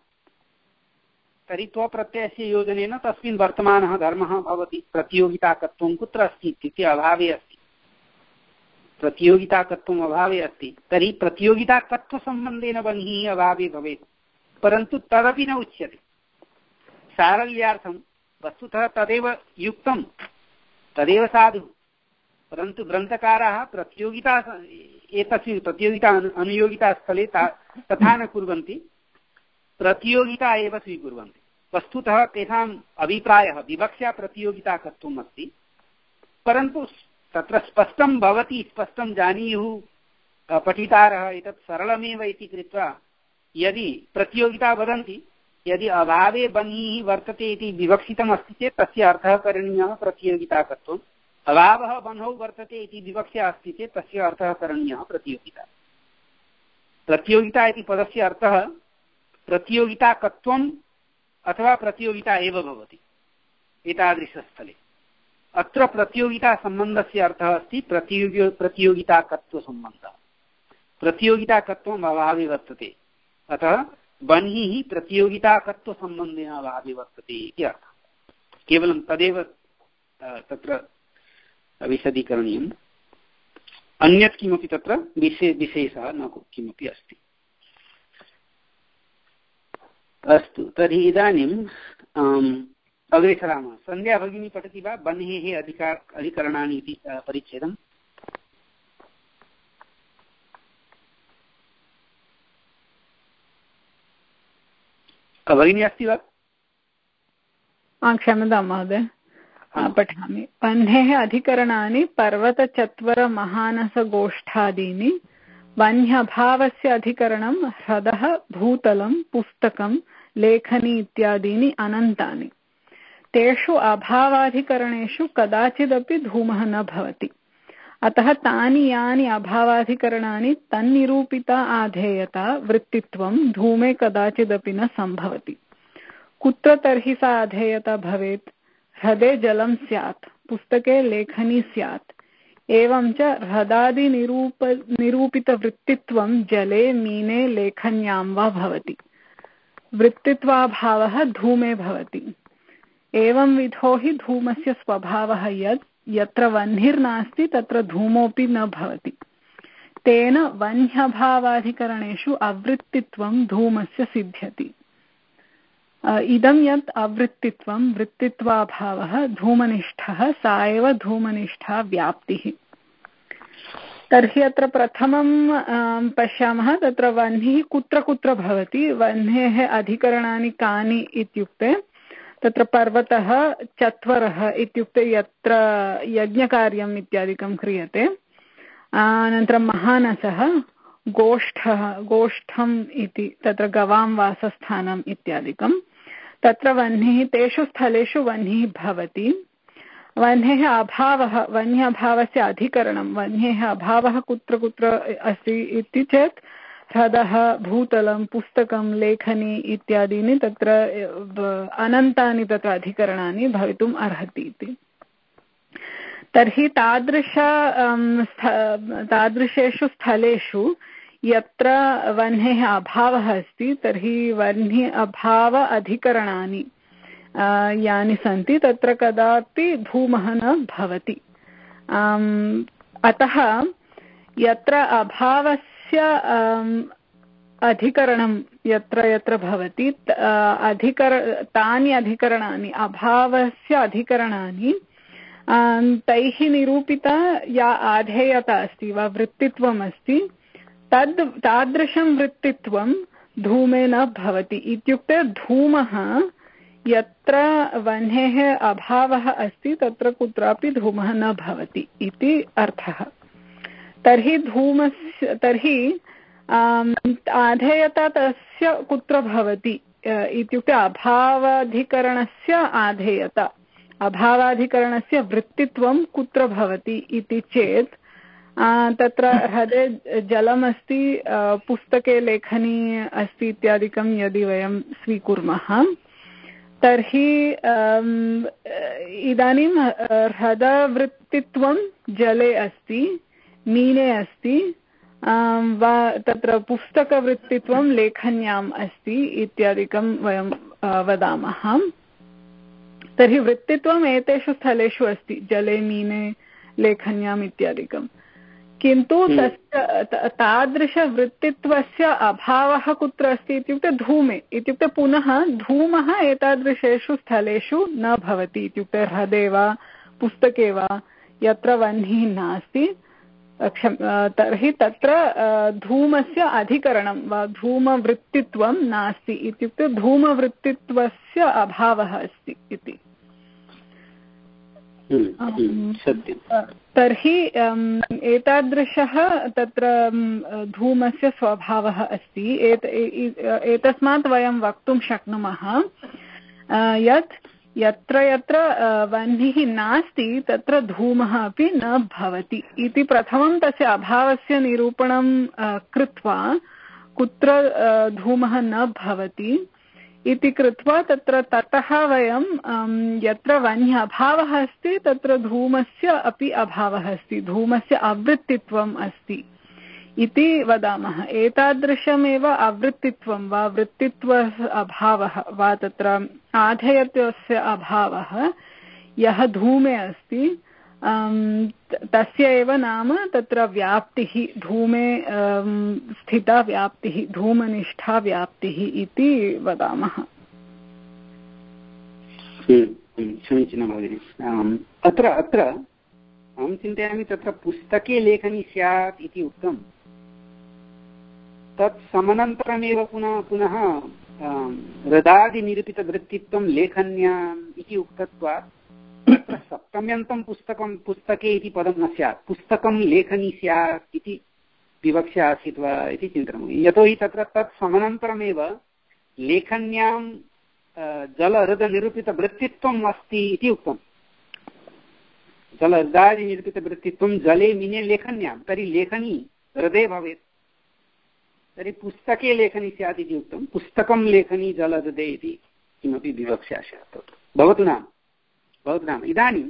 तर्हि त्वप्रत्ययस्य योजनेन तस्मिन् वर्तमानः धर्मः भवति। प्रतियोगिताकत्वं कुत्र अस्ति इत्युक्ते अभावे अस्ति। प्रतियोगिताकत्वम् अभावे अस्ति तर्हि प्रतियोगिताकत्वसम्बन्धेन बन्हिः अभावे भवेत्, परन्तु तदपि न उच्यते। सारल्यार्थं वस्तुतः तदेव युक्तं, तदेव साधु, परन्तु ग्रन्थकाराः प्रतियोगिता एतस्य प्रतियोगिता अनुयोगितास्थले तथा न कुर्वन्ति, प्रतियोगिता एव स्वीकुर्वन्ति। वस्तुतः तेषाम् अभिप्रायः विवक्षा प्रतियोगिताकत्वम् अस्ति, परन्तु तत्र स्पष्टं भवति, स्पष्टं जानीयुः पठितारः एतत् सरलमेव इति कृत्वा यदि प्रतियोगिता वदन्ति, यदि अभावे बन्हिः वर्तते इति विवक्षितम् अस्ति चेत् तस्य अर्थः करणीयः प्रतियोगिताकत्वम्। अभावः बन्हौ वर्तते इति विवक्षा अस्ति चेत् तस्य अर्थः करणीयः प्रतियोगिता। प्रतियोगिता इति पदस्य अर्थः प्रतियोगिताकत्वम् अथवा प्रतियोगिता एव भवति एतादृशस्थले। अत्र प्रतियोगितासम्बन्धस्य अर्थः अस्ति प्रतियोगि प्रतियोगिताकत्वसम्बन्धः। प्रतियोगिताकत्वम् अभावे वर्तते, अतः बन्हिः प्रतियोगिताकत्वसम्बन्धेन अभावे वर्तते इति अर्थः। केवलं तदेव तत्र विशदीकरणीयम्। अन्यत् किमपि तत्र विशेष विशेषः न किमपि अस्ति। अस्तु, तर्हि इदानीम् अग्रे सरामः। सन्ध्या भगिनी पठति वा बन्हेः अधिकार अधिकरणानि इति परिच्छेदम्? भगिनी अस्ति वा? क्षम्यतां महोदय, पठामि। बन्हेः अधिकरणानि पर्वतचत्वरमहानसगोष्ठादीनि। बन्ह्यभावस्य अधिकरणं ह्रदः, भूतलं, पुस्तकं, लेखनी इत्यादीनि अनन्तानि। तेषु अभावाधिकरणेषु कदाचिदपि धूमः न भवति। अतः तानि यानि अभावाधिकरणानि तन्निरूपिता आधेयता वृत्तित्वं धूमे कदाचिदपि न सम्भवति। कुत्र तर्हि सा आधेयता भवेत्? ह्रदे जलं स्यात्, पुस्तके लेखनी स्यात्। एवं च ह्रदादिनिरूप निरूपितवृत्तित्वं जले, मीने, लेखन्यां वा भवति। वृत्तित्वाभावः धूमे भवति। एवं विधो हि धूमस्य स्वभावः यत् यत्र वह्निर्नास्ति तत्र धूमोऽपि न भवति। तेन वह्न्यभावाधिकरणेषु अवृत्तित्वं धूमस्य सिद्ध्यति। इदं यत् अवृत्तित्वं वृत्तित्वाभावः धूमनिष्ठः, सा एव धूमनिष्ठा व्याप्तिः। तर्हि अत्र प्रथमं पश्यामः, तत्र वह्निः कुत्र कुत्र भवति। वह्नेः अधिकरणानि कानि इत्युक्ते तत्र पर्वतः, चत्वरः इत्युक्ते यत्र यज्ञकार्यम् इत्यादिकं क्रियते, अनन्तरं महानसः, गोष्ठः, गोष्ठम् इति तत्र गवां वासस्थानम् इत्यादिकं, तत्र वह्निः, तेषु स्थलेषु वह्निः भवति। वह्नेः अभावः, वह्न्यभावस्य अधिकरणं, वह्नेः अभावः कुत्र कुत्र अस्ति इति चेत् ह्रदः, भूतलं, पुस्तकं, लेखनी इत्यादीनि तत्र अनन्तानि तत्र अधिकरणानि भवितुम् अर्हति इति। तर्हि तादृश तादृशेषु स्थलेषु यत्र वह्नेः अभावः अस्ति तर्हि वह्नि अभाव अधिकरणानि यानि सन्ति तत्र कदापि धूमः न भवति। अतः यत्र अभावस्य अधिकरणं यत्र यत्र भवति अधिकर तानि अधिकरणानि अभावस्य अधिकरणानि तैः निरूपिता या आधेयता अस्ति वा वृत्तित्वम् अस्ति तद् तादृशं वृत्तित्वं धूमे न भवति। इत्युक्ते धूमः यत्र वह्नेः अभावः अस्ति तत्र कुत्रापि धूमः न भवति इति अर्थः। तर्हि धूमस्य तर्हि आधेयता तस्य कुत्र भवति इत्युक्ते अभावाधिकरणस्य आधेयता अभावाधिकरणस्य वृत्तित्वं कुत्र भवति इति चेत् तत्र हृदे जलमस्ति पुस्तके लेखनी अस्ति इत्यादिकं यदि वयं स्वीकुर्मः तर्हि इदानीं हृदवृत्तित्वं जले अस्ति मीने अस्ति वा तत्र पुस्तकवृत्तित्वं लेखन्याम् अस्ति इत्यादिकं वयं वदामः। तर्हि वृत्तित्वम् एतेषु स्थलेषु अस्ति जले मीने लेखन्याम् इत्यादिकं किन्तु तस्य तादृशवृत्तित्वस्य अभावः कुत्र अस्ति इत्युक्ते धूमे। इत्युक्ते पुनः धूमः एतादृशेषु स्थलेषु न भवति इत्युक्ते हृदे वा पुस्तके वा यत्र वह्निः नास्ति तर्हि तत्र धूमस्य अधिकरणं वा धूमवृत्तित्वं नास्ति इत्युक्ते धूमवृत्तित्वस्य अभावः अस्ति इति। तर्हि एतादृशः तत्र धूमस्य स्वभावः अस्ति। एतस्मात् वयं वक्तुं शक्नुमः यत् यत्र यत्र वह्निः नास्ति तत्र धूमः अपि न भवति इति प्रथमं तस्य अभावस्य निरूपणं कृत्वा कुत्र धूमः न भवति इति कृत्वा तत्र ततः वयं यत्र वह्न्य अभावः अस्ति तत्र धूमस्य अपि अभावः अस्ति धूमस्य अवृत्तित्वम् अस्ति इति वदामः। एतादृशमेव अवृत्तित्वं वा वृत्तित्व अभावः वा तत्र आधेयत्वस्य अभावः यः धूमे अस्ति तस्य एव नाम तत्र व्याप्तिः धूमे स्थिता व्याप्तिः धूमनिष्ठा व्याप्तिः इति वदामः। समीचीनं भगिनि। अत्र अत्र अहं चिन्तयामि तत्र पुस्तके लेखनी स्यात् इति उक्तं तत् समनन्तरमेव पुनः पुनः हृदादिनिरूपितवृत्तित्वं लेखन्याम् इति उक्तत्वात् तत्र सप्तम्यन्तं पुस्तकं पुस्तके इति पदं न स्यात् पुस्तकं लेखनी स्यात् इति विवक्षा आसीत् वा इति चिन्तनं। यतोहि तत्र तत् समनन्तरमेव लेखन्यां जलहृदनिरूपितवृत्तित्वम् अस्ति इति उक्तम्। जलहृदादिनिरूपितवृत्तित्वं जले मीने लेखन्यां तर्हि लेखनी हृदे भवेत् तर्हि पुस्तके लेखनी स्यात् इति उक्तं पुस्तकं लेखनी जलहृदे इति किमपि विवक्षा स्यात् भवतु नाम भवतु नाम। इदानीम्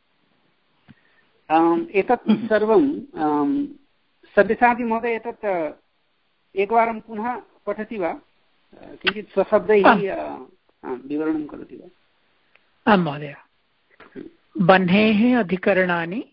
एतत् सर्वं सब्यसाचि महोदय एतत् एकवारं पुनः पठति वा किञ्चित् स्वशब्दैः विवरणं करोति वा? आं महोदय। बह्नेः अधिकरणानि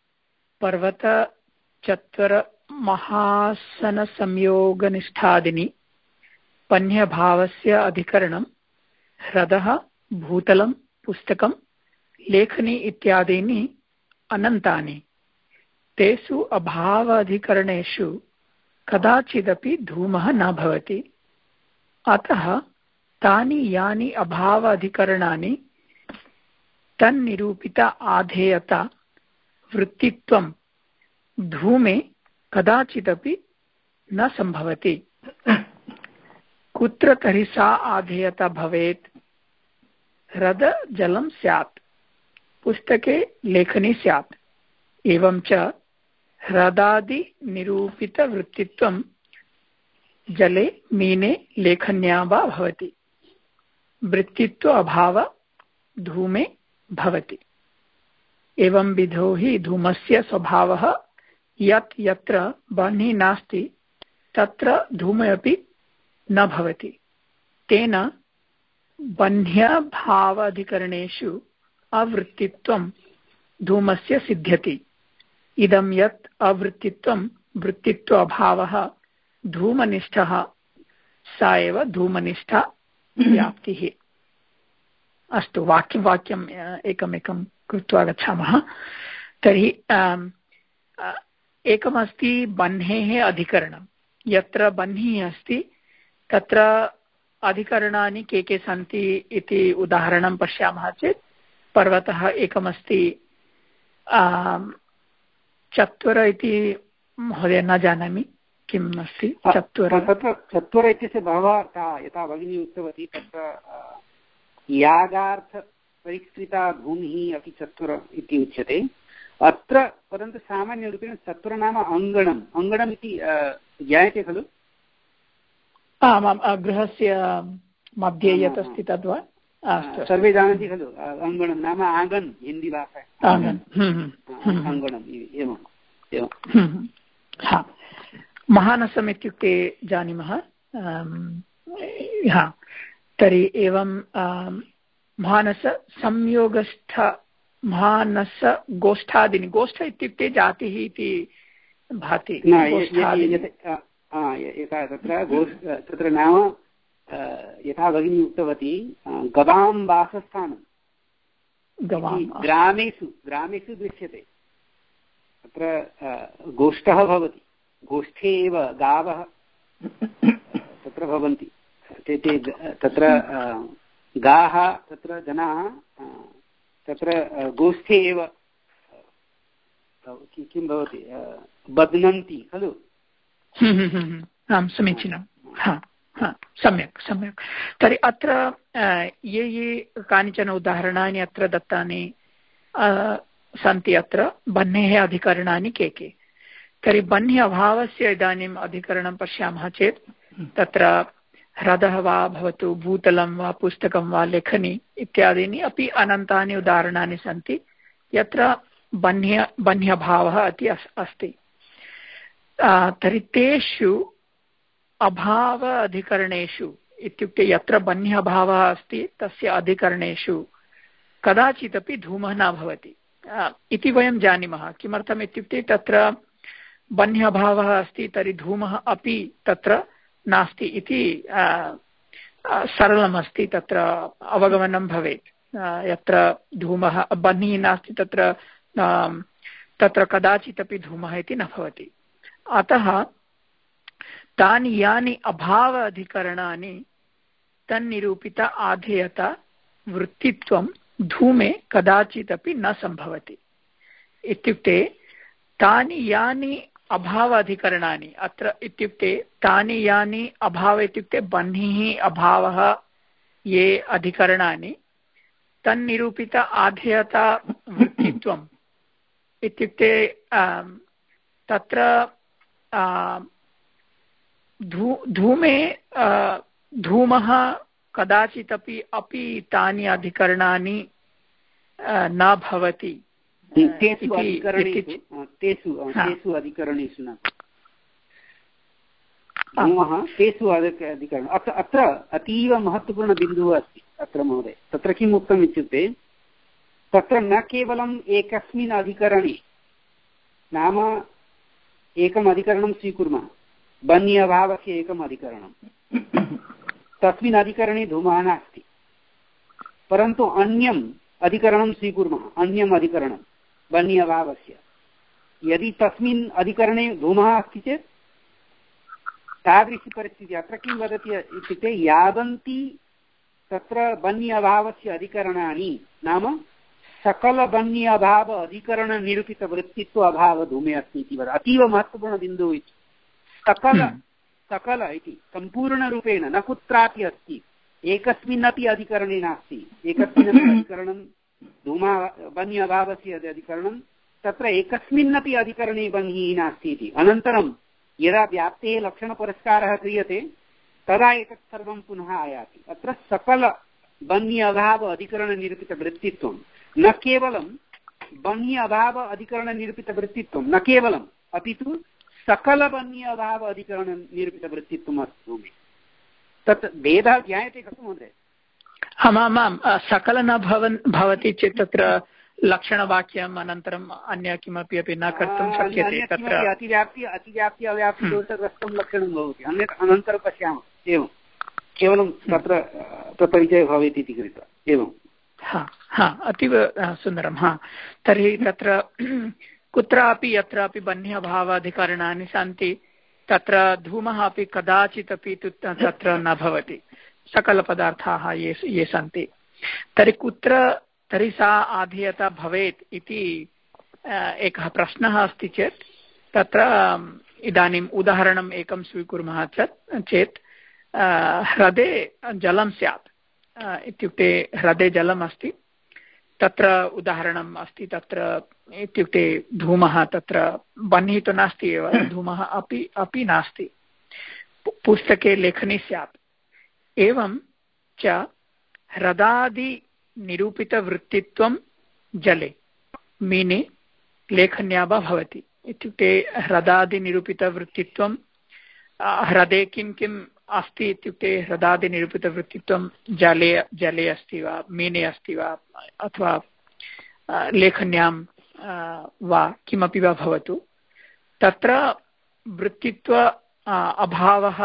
पर्वतचत्वरमहासनसंयोगनिष्ठादीनि पन्यभावस्य अधिकरणं ह्रदः भूतलं पुस्तकं लेखनी इत्यादीनि अनन्तानि तेषु अभाव अधिकरणेषु कदाचिदपि धूमः न भवति। अतः तानि यानि अभाव अधिकरणानि तन्निरूपित आधेयता वृत्तित्वं धूमे कदाचिदपि न सम्भवति। कुत्र तर्हि सा आधेयता भवेत्? ह्रद जलं स्यात् पुस्तके लेखनी स्यात् एवं च ह्रदादि निरूपितवृत्तित्वं जले मीने लेखन्या वा भवति। वृत्तित्व अभाव धूमे भवति। एवं विधो हि धूमस्य स्वभावः यत् यत्र बह्निः नास्ति तत्र धूमे अपि न भवति। तेन बह्न्यभावाधिकरणेषु अवृत्तित्वं धूमस्य सिद्ध्यति। इदं यत् अवृत्तित्वं वृत्तित्व अभावः धूमनिष्ठः सा एव धूमनिष्ठा व्याप्तिः। अस्तु, वाक्यं वाक्यम् एकमेकं कृत्वा गच्छामः। तर्हि एकमस्ति बह्नेः अधिकरणं। यत्र बह्निः अस्ति तत्र अधिकरणानि के के सन्ति इति उदाहरणं पश्यामः चेत् पर्वतः एकमस्ति, चत्वर इति महोदय न जानामि किम् अस्ति चत्वर। तत्र चत्वर इत्यस्य बहवः अर्थाः, यथा भगिनी उक्तवती, तत्र यागार्थपरिष्कृता भूमिः अपि चत्वर इति उच्यते अत्र। परन्तु सामान्यरूपेण चत्वर नाम अङ्गणम्। अङ्गणम् इति ज्ञायते खलु? आमाम्, गृहस्य मध्ये यत् अस्ति तद्वा? सर्वे जानन्ति खलु, अङ्गणं नाम आङ्गन् हिन्दी भाषा, अङ्गणम् एवम् एवं। महानसम् इत्युक्ते जानीमः। हा, तर्हि एवं महानस संयोगस्थ महानस गोष्ठादिनि। गोष्ठ इत्युक्ते जातिः इति भाति। यथा तत्र तत्र नाम यथा भगिनी उक्तवती गवां वासस्थानं ग्रामेषु ग्रामेषु दृश्यते। तत्र गोष्ठः भवति, गोष्ठे एव गावः तत्र भवन्ति। ते ते तत्र गाः, तत्र जनाः तत्र गोष्ठे एव किं भवति, बध्नन्ति खलु। आम्, समीचीनं। सम्यक् सम्यक्। तर्हि अत्र ये ये कानिचन उदाहरणानि अत्र दत्तानि सन्ति, अत्र बह्नेः अधिकरणानि के के? तर्हि बह्नि अभावस्य इदानीम् अधिकरणं पश्यामः चेत् तत्र ह्रदः वा भवतु, भूतलं वा, पुस्तकं वा, लेखनी इत्यादीनि अपि अनन्तानि उदाहरणानि सन्ति यत्र बह्न्य बह्न्यभावः अपि अस्ति। तर्हि तेषु अभाव अधिकरणेषु इत्युक्ते यत्र बह्न्यभावः अस्ति तस्य अधिकरणेषु कदाचिदपि धूमः न भवति इति वयं जानीमः। किमर्थम् इत्युक्ते तत्र बह्न्यभावः अस्ति, तर्हि धूमः अपि तत्र नास्ति इति सरलमस्ति, तत्र अवगमनं भवेत्। यत्र धूमः बह्निः नास्ति तत्र तत्र कदाचिदपि धूमः इति न भवति। अतः तानि यानि अभाव अधिकरणानि तन्निरूपित आधेयता वृत्तित्वं धूमे कदाचिदपि न सम्भवति। इत्युक्ते तानि यानि अभाव अधिकरणानि अत्र इत्युक्ते तानि यानि अभाव इत्युक्ते बह्निः अभावः ये अधिकरणानि तन्निरूपित आधेयता वृत्तित्वम् इत्युक्ते तत्र धू धूमे धूमः कदाचिदपि अपि तानि अधिकरणानि न भवति। तेषु अधिकरणेषु न धूमः, तेषु अधिकरण। अत्र अत्र अतीव महत्त्वपूर्णबिन्दुः अस्ति अत्र महोदय। तत्र किम् उक्तम् इत्युक्ते तत्र न केवलम् एकस्मिन् अधिकरणे, नाम एकम् अधिकरणं स्वीकुर्मः, बह्नि अभावस्य एकम् अधिकरणं, तस्मिन् अधिकरणे धूमः नास्ति। परन्तु अन्यम् अधिकरणं स्वीकुर्मः, अन्यम् अधिकरणं बह्नि अभावस्य, यदि तस्मिन् अधिकरणे धूमः अस्ति चेत् तादृशी परिस्थितिः अत्र किं वदति इत्युक्ते यावन्ति तत्र बह्नि अभावस्य अधिकरणानि, नाम सकल बह्नि अभाव अधिकरण निरूपित वृत्तित्व अभाव धूमे अस्ति इति वद। अतीव महत्त्वपूर्णबिन्दुः इति। सकल सकल इति सम्पूर्णरूपेण न कुत्रापि अस्ति, एकस्मिन्नपि अधिकरणे नास्ति। एकस्मिन्नपि अधिकरणं धूमा बह्नि अभावस्य अधिकरणं, तत्र एकस्मिन्नपि अधिकरणे बह्निः नास्ति इति। अनन्तरं यदा व्याप्तेः लक्षणपुरस्कारः क्रियते तदा एतत् सर्वं पुनः आयाति। अत्र सकल बह्नि अभाव अधिकरणनिरूपितवृत्तित्वं, न केवलं बह्नि अभाव अधिकरणनिरूपितवृत्तित्वं, न केवलम्, अपि तु सकल बह्नि अभाव अधिकरणनिरूपितवृत्तित्वम् अस्ति। तत् भेदः ज्ञायते खलु महोदय? आमामां, सकल न भवन् भवति चेत् तत्र लक्षणवाक्यम् अनन्तरम् अन्य किमपि अपि न कर्तुं शक्यते। तत्र अतिव्याप्ति अतिव्याप्ति अव्याप्ति दोषग्रस्तं लक्षणं भवति। अन्यत् अनन्तरं पश्यामः। एवम् केवलं तत्र प्रपरिचयः भवेत् इति कृत्वा एवं। हा हा अतीव सुन्दरं। हा तर्हि तत्र कुत्रापि यत्रापि बन्ध्यभावाधिकरणानि सन्ति तत्र धूमः अपि कदाचित् अपि तत्र न भवति, सकलपदार्थाः ये ये सन्ति। तर्हि कुत्र तर्हि सा आधेयता भवेत् इति एकः प्रश्नः अस्ति चेत् तत्र इदानीम् उदाहरणम् एकं स्वीकुर्मः चेत् ह्रदे जलं स्यात्, इत्युक्ते ह्रदे जलम् अस्ति, तत्र उदाहरणम् अस्ति, तत्र इत्युक्ते धूमः तत्र बह्निः तु नास्ति एव, धूमः अपि अपि नास्ति, पुस्तके लेखनी स्यात्। एवं च ह्रदादिनिरूपितवृत्तित्वं जले मीने लेखन्या वा भवति। इत्युक्ते ह्रदादिनिरूपितवृत्तित्वं ह्रदे किं किम् अस्ति इत्युक्ते ह्रदादिनिरूपितवृत्तित्वं जले जले अस्ति वा, मीने अस्ति वा, अथवा लेखन्यां वा किमपि वा भवतु, तत्र वृत्तित्व अभावः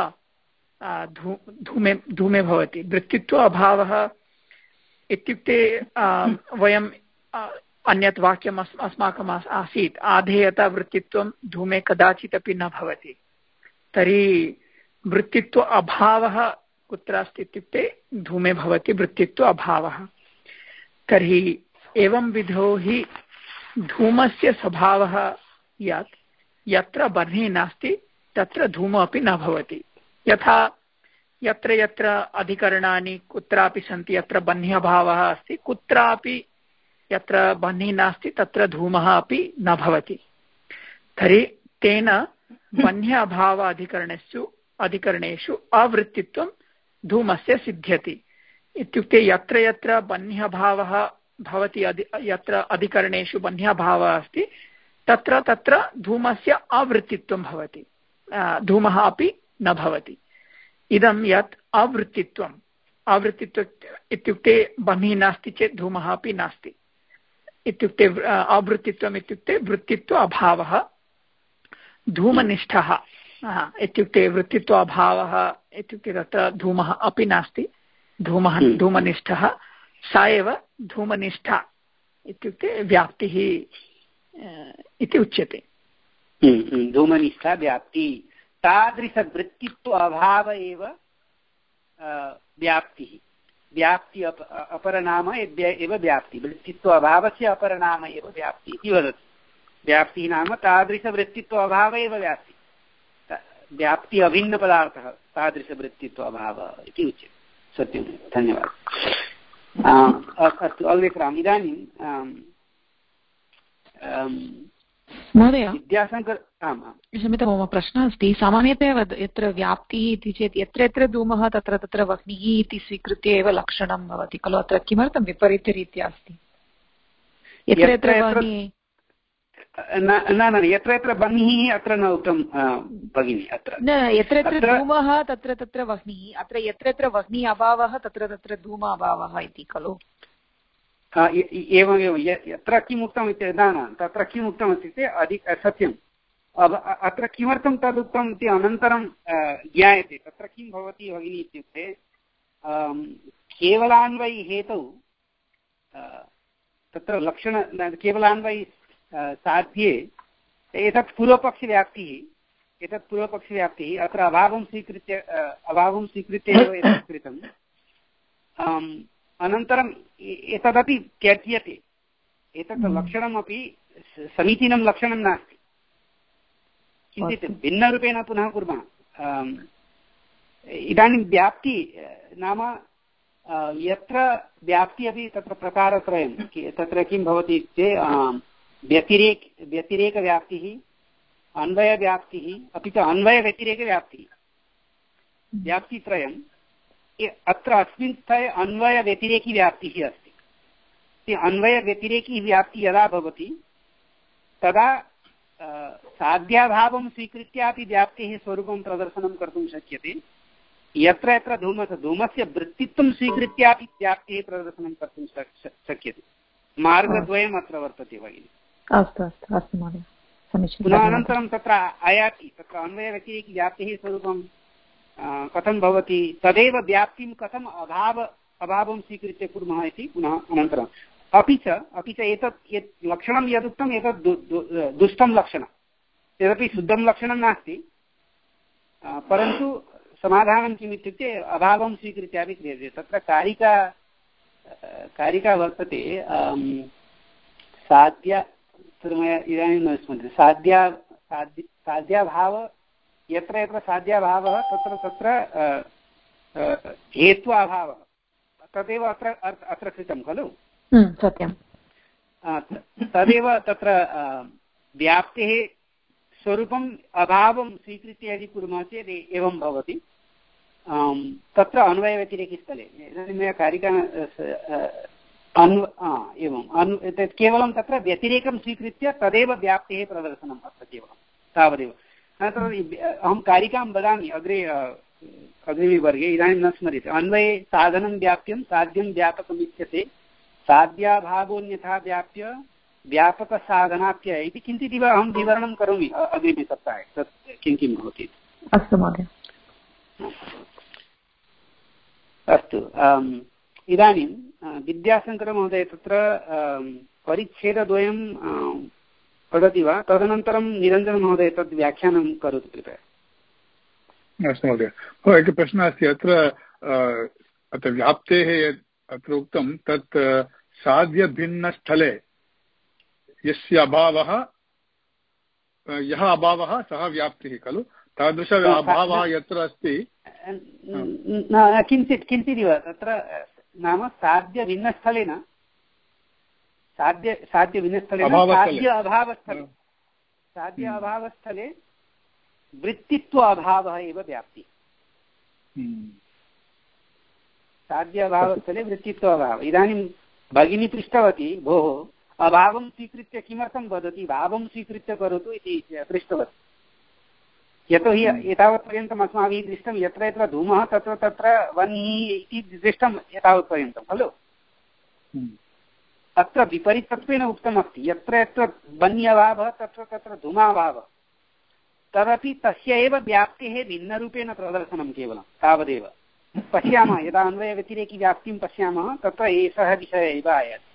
धूमे धूमे भवति। वृत्तित्व अभावः इत्युक्ते वयं अन्यत् वाक्यम् अस्माकम् आसीत्, आधेयता वृत्तित्वं धूमे कदाचित् अपि न भवति। तर्हि वृत्तित्व अभावः कुत्र अस्ति इत्युक्ते धूमे भवति वृत्तित्व अभावः। तर्हि एवं विधो हि धूमस्य स्वभावः यत् यत्र बह्निः नास्ति तत्र धूमः अपि न भवति। यथा यत्र यत्र अधिकरणानि कुत्रापि सन्ति यत्र बह्निः अभावः अस्ति, कुत्रापि यत्र बह्निः नास्ति तत्र धूमः अपि न भवति। तर्हि तेन बह्न्य अभाव अधिकरणेषु अधिकरणेषु अवृत्तित्वं धूमस्य सिद्ध्यति। इत्युक्ते यत्र यत्र बह्न्यभावः भवति, अधि यत्र अधिकरणेषु बह्न्यभावः अस्ति तत्र तत्र धूमस्य अवृत्तित्वं भवति, धूमः अपि न भवति। इदं यत् अवृत्तित्वम् अवृत्तित्व इत्युक्ते बह्निः नास्ति चेत् धूमः अपि नास्ति। इत्युक्ते अवृत्तित्वम् इत्युक्ते वृत्तित्व अभावः। धूमनिष्ठः इत्युक्ते वृत्तित्व अभावः इत्युक्ते तत्र धूमः अपि नास्ति, धूमः धूमनिष्ठः, सा एव धूमनिष्ठा इत्युक्ते व्याप्तिः इति उच्यते। धूमनिष्ठा व्याप्ति, तादृशवृत्तित्व अभाव एव व्याप्तिः। व्याप्ति अप अपरनाम एव व्याप्ति, वृत्तित्व अभावस्य अपरनाम एव व्याप्ति इति वदति। व्याप्तिः नाम तादृशवृत्तित्व अभाव एव व्याप्ति, व्याप्ति अभिन्नपदार्थः तादृशवृत्तित्व अभावः इति उच्यते। सत्यं, धन्यवादः। अस्तु, अग्रे सरामि। इदानीं महोदय, विद्याशङ्कर, आम् आम्, क्षम्यतां, मम प्रश्नः अस्ति। सामान्यतया यत्र व्याप्तिः इति चेत् यत्र यत्र धूमः तत्र तत्र वह्निः इति स्वीकृत्य एव लक्षणं भवति खलु। अत्र किमर्थं विपरीतरीत्या अस्ति? यत्र यत्र वह्निः न न यत्र यत्र बह्निः अत्र न उक्तं भगिनी। अत्र न, यत्र यत्र धूमः तत्र तत्र वह्निः, अत्र यत्र यत्र वह्निः अभावः तत्र तत्र धूम अभावः इति खलु। एवमेव, यत्र किम् उक्तम् इत्युक्ते न न तत्र किम् उक्तम् इत्युक्ते अधिक सत्यम्। अत्र किमर्थं तदुक्तम् इति अनन्तरं ज्ञायते। तत्र किं भवति भगिनी इत्युक्ते केवलान्वयि हेतौ तत्र लक्षण केवलान्वयि साध्ये एतत् पूर्वपक्षव्याप्तिः एतत् पूर्वपक्षव्याप्तिः अत्र अभावं स्वीकृत्य अभावं स्वीकृत्य एव एतत् कृतम्। अनन्तरम् एतदपि त्यज्यते। एतत् लक्षणमपि समीचीनं लक्षणं नास्ति। किञ्चित् भिन्नरूपेण पुनः कुर्मः। इदानीं व्याप्ति नाम यत्र व्याप्ति अपि तत्र प्रकारत्रयं। तत्र किं भवति इत्युक्ते व्यतिरेक व्यतिरेकव्याप्तिः, अन्वयव्याप्तिः, अपि च अन्वयव्यतिरेकव्याप्तिः, व्याप्तित्रयम्। अत्र अस्मिन् स्थले अन्वयव्यतिरेकी व्याप्तिः अस्ति। अन्वयव्यतिरेकी व्याप्तिः यदा भवति तदा साध्याभावं स्वीकृत्यापि व्याप्तेः स्वरूपं प्रदर्शनं कर्तुं शक्यते। यत्र यत्र धूमः धूमस्य वृत्तित्वं स्वीकृत्यापि व्याप्तेः प्रदर्शनं कर्तुं शक्यते। मार्गद्वयम् अत्र वर्तते भगिनि। अस्तु अस्तु अस्तु महोदय, समीचीनं। पुनः अनन्तरं तत्र आयाति, तत्र अन्वयव्यतिरेकी व्याप्तेः स्वरूपं कथं भवति तदेव व्याप्तिं कथम् अभाव अभावं स्वीकृत्य कुर्मः इति पुनः अनन्तरम् अपि च अपि च एतत् यत् लक्षणं यदुक्तम् एतत् दुष्टं लक्षणं यदपि शुद्धं लक्षणं नास्ति परन्तु समाधानं किम् इत्युक्ते अभावं स्वीकृत्यापि क्रियते तत्र कारिका कारिका वर्तते साध्या इदानीं न स्मर्यते साध्या साध्य साध्याभाव यत्र यत्र साध्याभावः तत्र तत्र हेत्वाभावः तदेव अत्र अत्र कृतं खलु सत्यं तदेव तत्र व्याप्तेः स्वरूपम् अभावं स्वीकृत्य यदि कुर्मः चेत् एवं भवति तत्र अन्वयव्यतिरेकिस्थले इदानीं मया कारिका अन्व एवम् अनु केवलं तत्र व्यतिरेकं स्वीकृत्य तदेव व्याप्तेः प्रदर्शनम् अत्र केवलं तावदेव अनन्तरम् अहं कारिकां वदामि अग्रे अग्रिमवर्गे इदानीं न स्मर्यते अन्वये साधनं व्याप्यं साध्यं व्यापकमित्यते साध्याभावोऽन्यथा व्याप्य व्यापकसाधनाप्य इति किञ्चिदिव अहं विवरणं करोमि अग्रिमे सप्ताहे तत् किं किं भवति अस्तु महोदय अस्तु इदानीं विद्याशङ्करमहोदय तत्र परिच्छेदद्वयं वदति वा तदनन्तरं निरञ्जनमहोदय तद् व्याख्यानं करोतु कृपया अस्तु महोदय एकः प्रश्नः अस्ति अत्र अत्र व्याप्तेः यत् अत्र उक्तं तत् साध्यभिन्नस्थले यस्य अभावः यः अभावः सः व्याप्तिः खलु तादृश अभावः यत्र अस्ति किञ्चित् किञ्चिदिव तत्र नाम साध्यभिन्नस्थले न साध्य साध्यभिन्नस्थले साध्य अभावस्थले साध्य अभावस्थले वृत्तित्व अभावः एव व्याप्ति साध्य अभावस्थले वृत्तित्व अभावः इदानीं भगिनी पृष्टवती भोः अभावं स्वीकृत्य किमर्थं वदति भावं स्वीकृत्य करोतु इति पृष्टवती यतोहि एतावत्पर्यन्तम् अस्माभिः दृष्टं यत्र यत्र धूमः तत्र तत्र वह्निः इति दृष्टं एतावत्पर्यन्तं खलु अत्र विपरीतत्वेन उक्तमस्ति यत्र यत्र वह्न्यभावः तत्र तत्र धूमाभावः तदपि तस्य एव व्याप्तेः भिन्नरूपेण प्रदर्शनं केवलं तावदेव पश्यामः यदा अन्वयव्यतिरेकी व्याप्तिं पश्यामः तत्र एषः विषयः एव आयाति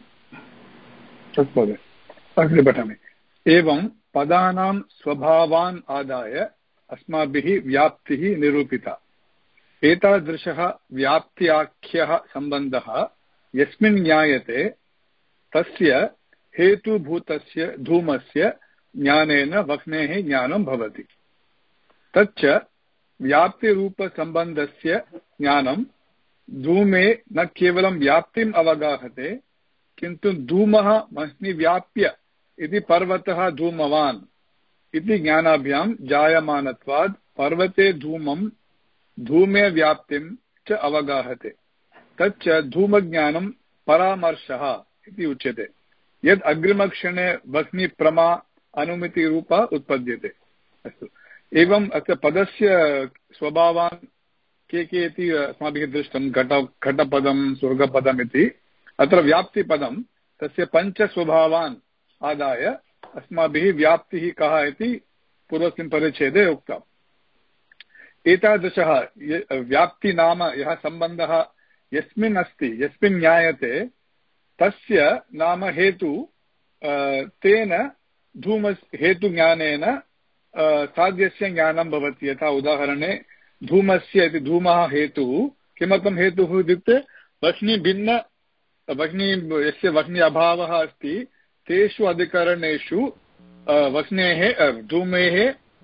अग्रे पठामि एवं पदानां स्वभावान् आदाय अस्माभिः व्याप्तिः निरूपिता एतादृशः व्याप्त्याख्यः सम्बन्धः यस्मिन् ज्ञायते तस्य हेतुभूतस्य धूमस्य ज्ञानेन वह्नेः ज्ञानं भवति तच्च व्याप्तिरूपसम्बन्धस्य ज्ञानं धूमे न केवलं व्याप्तिम् अवगाहते किन्तु धूमः वह्नि व्याप्य इति पर्वतः धूमवान् इति ज्ञानाभ्यां जायमानत्वात् पर्वते धूमं धूमे व्याप्तिं च अवगाहते तच्च धूमज्ञानं परामर्शः इति उच्यते यद् अग्रिमक्षणे वह्निप्रमा अनुमितिरूपा उत्पद्यते अस्तु एवं अत्र पदस्य स्वभावान् के के इति अस्माभिः दृष्टं घट घटपदं स्वर्गपदम् इति अत्र व्याप्तिपदं तस्य पञ्चस्वभावान् आदाय अस्माभिः व्याप्तिः कः इति पूर्वस्मिन् परिच्छेदे उक्तम् एतादृशः व्याप्ति नाम यः सम्बन्धः यस्मिन् अस्ति यस्मिन् ज्ञायते तस्य नाम हेतु तेन धूमस्य हेतुज्ञानेन साध्यस्य ज्ञानं भवति यथा उदाहरणे धूमस्य इति धूमः हेतुः किमर्थं हेतुः इत्युक्ते वह्निभिन्न वह्नि यस्य वह्नि अभावः अस्ति तेषु अधिकरणेषु वह्नेः धूमेः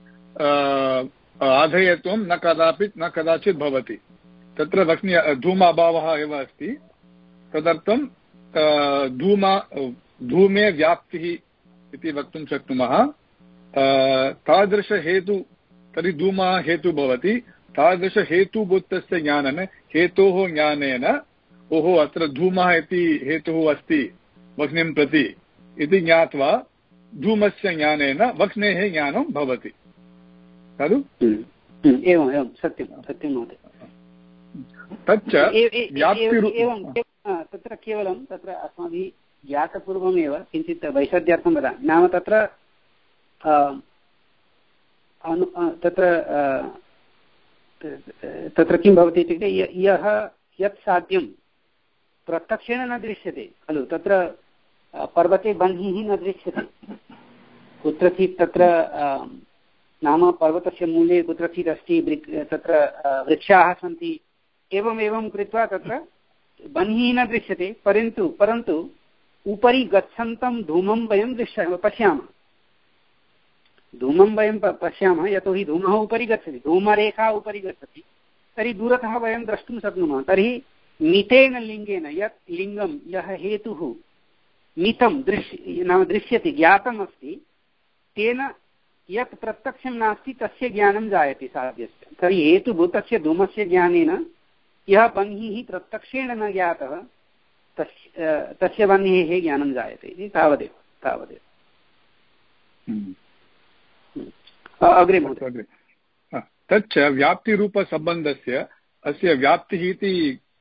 आधेयत्वं न कदापि न कदाचित् भवति तत्र वह्नि धूम अभावः एव अस्ति तदर्थं धूम धूमे व्याप्तिः इति वक्तुं शक्नुमः तादृशहेतु तर्हि धूमः हेतुः भवति तादृशहेतुभूतस्य ज्ञानेन हेतोः ज्ञानेन ओहो अत्र धूमः इति हेतुः अस्ति वह्निं प्रति इति ज्ञात्वा धूमस्य ज्ञानेन वह्नेः ज्ञानं भवति खलु एवम् एवं सत्यं सत्यं महोदय तच्च एवं तत्र केवलं तत्र अस्माभिः ज्ञातपूर्वमेव किञ्चित् वैशद्यार्थं वदामि नाम तत्र तत्र तत्र किं भवति इत्युक्ते यः यत् साध्यं प्रत्यक्षेण न दृश्यते खलु, तत्र पर्वते बह्निः न दृश्यते, कुत्रचित् तत्र नाम पर्वतस्य मूले कुत्रचित् अस्ति, तत्र वृक्षाः सन्ति, एवम् एवं कृत्वा तत्र बह्निः न दृश्यते, परन्तु परन्तु उपरि गच्छन्तं धूमं वयं दृश्य पश्यामः, धूमं वयं पश्यामः, यतोहि धूमः उपरि गच्छति, धूमरेखा उपरि गच्छति, तर्हि दूरतः वयं द्रष्टुं शक्नुमः। तर्हि मितेन लिङ्गेन यत् लिङ्गं यः हेतुः मितं दृश्य नाम दृश्यते ज्ञातम् अस्ति, तेन यत् प्रत्यक्षं नास्ति तस्य ज्ञानं जायते साध्यस्य। तर्हि हेतुभूतस्य धूमस्य ज्ञानेन यः बह्निः प्रत्यक्षेण न ज्ञातः तस्य तस्य बह्नेः ज्ञानं जायते इति तावदेव तावदेव अग्रे महोदय। तच्च व्याप्तिरूपसम्बन्धस्य अस्य व्याप्तिः इति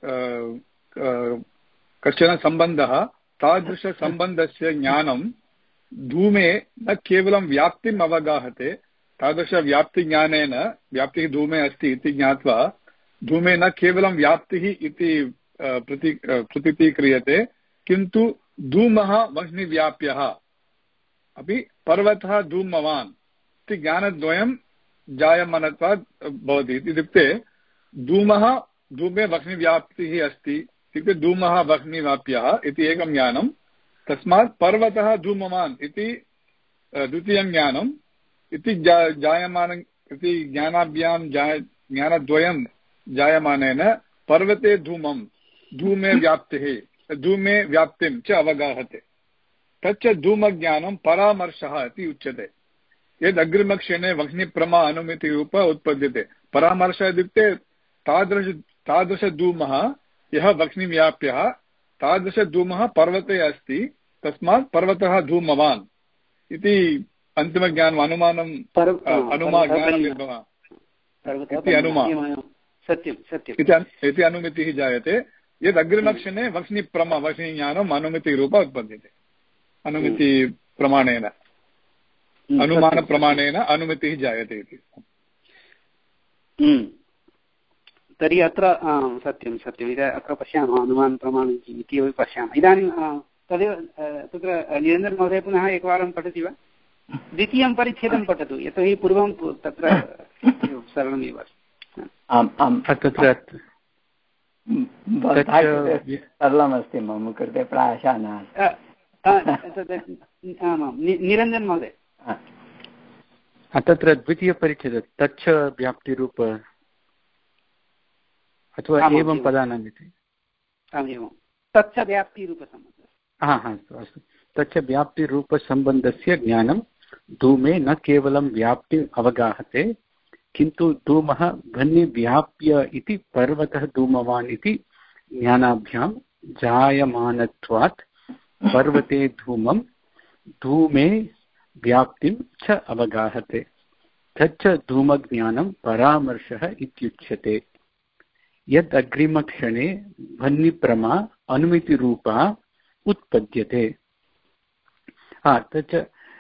कश्चन सम्बन्धः, तादृशसम्बन्धस्य ज्ञानं धूमे न केवलं व्याप्तिम् अवगाहते, तादृशव्याप्तिज्ञानेन व्याप्तिः धूमे अस्ति इति ज्ञात्वा धूमे न केवलं व्याप्तिः इति प्रति प्रतीतीक्रियते, किन्तु धूमः वह्निव्याप्यः अपि पर्वतः धूमवान् इति ज्ञानद्वयं जायमानत्वात् भवति। इत्युक्ते धूमः धूमे वह्निव्याप्तिः अस्ति इत्युक्ते धूमः वह्निव्याप्यः इति एकं ज्ञानं, तस्मात् पर्वतः धूमवान् इति द्वितीयं ज्ञानम् इति जा जायमान इति ज्ञानाभ्यां जाय ज्ञानद्वयं जायमानेन पर्वते धूमं धूमे व्याप्तिः धूमे व्याप्तिं च अवगाहते। तच्च धूमज्ञानं परामर्शः इति उच्यते। यद् अग्रिमक्षणे वह्निप्रमा अनुमितिरूप उत्पद्यते। परामर्शः इत्युक्ते तादृश तादृशधूमः यः वह्निव्याप्यः, तादृशधूमः पर्वते अस्ति, तस्मात् पर्वतः धूमवान् इति अन्तिमज्ञानम् अनुमानम् अनुमानज्ञाननिर्भवः इति अनुमानं सत्यं सत्यम् इति अनुमितिः जायते। यद् अग्रिमक्षणे वह्निप्रमा वह्निज्ञानम् अनुमितिरूप उत्पद्यते। अनुमितिप्रमाणेन अनुमानप्रमाणेन अनुमितिः जायते इति। तर्हि अत्र सत्यं सत्यम् इति अत्र पश्यामः, अनुमानप्रमाणम् इति अपि पश्यामः। इदानीं तदेव तत्र निरञ्जनमहोदय पुनः एकवारं पठति वा? द्वितीयं परिच्छेदं पठतु, यतोहि पूर्वं तत्र सरलमेव अस्ति। आम् आम् तत्र सरलमस्ति, मम कृते प्रायशः नास्ति। आमां निरञ्जन महोदय तत्र द्वितीयपरिच्छेदः तच्च व्याप्तिरूप अथवा एवं पदानाम् इति एवं तच्च व्याप्तिरूपसम्बन्धः। हा हा अस्तु अस्तु तच्च व्याप्तिरूपसम्बन्धस्य ज्ञानं धूमे न केवलं व्याप्तिम् अवगाहते, किन्तु धूमः वह्निव्याप्य इति पर्वतः धूमवान् इति ज्ञानाभ्यां जायमानत्वात् पर्वते धूमं धूमे व्याप्तिं च अवगाहते। तच्च धूमज्ञानं परामर्शः इत्युच्यते। यद् अग्रिमक्षणे वह्निप्रमा अनुमितिरूपा उत्पद्यते। हा तच्च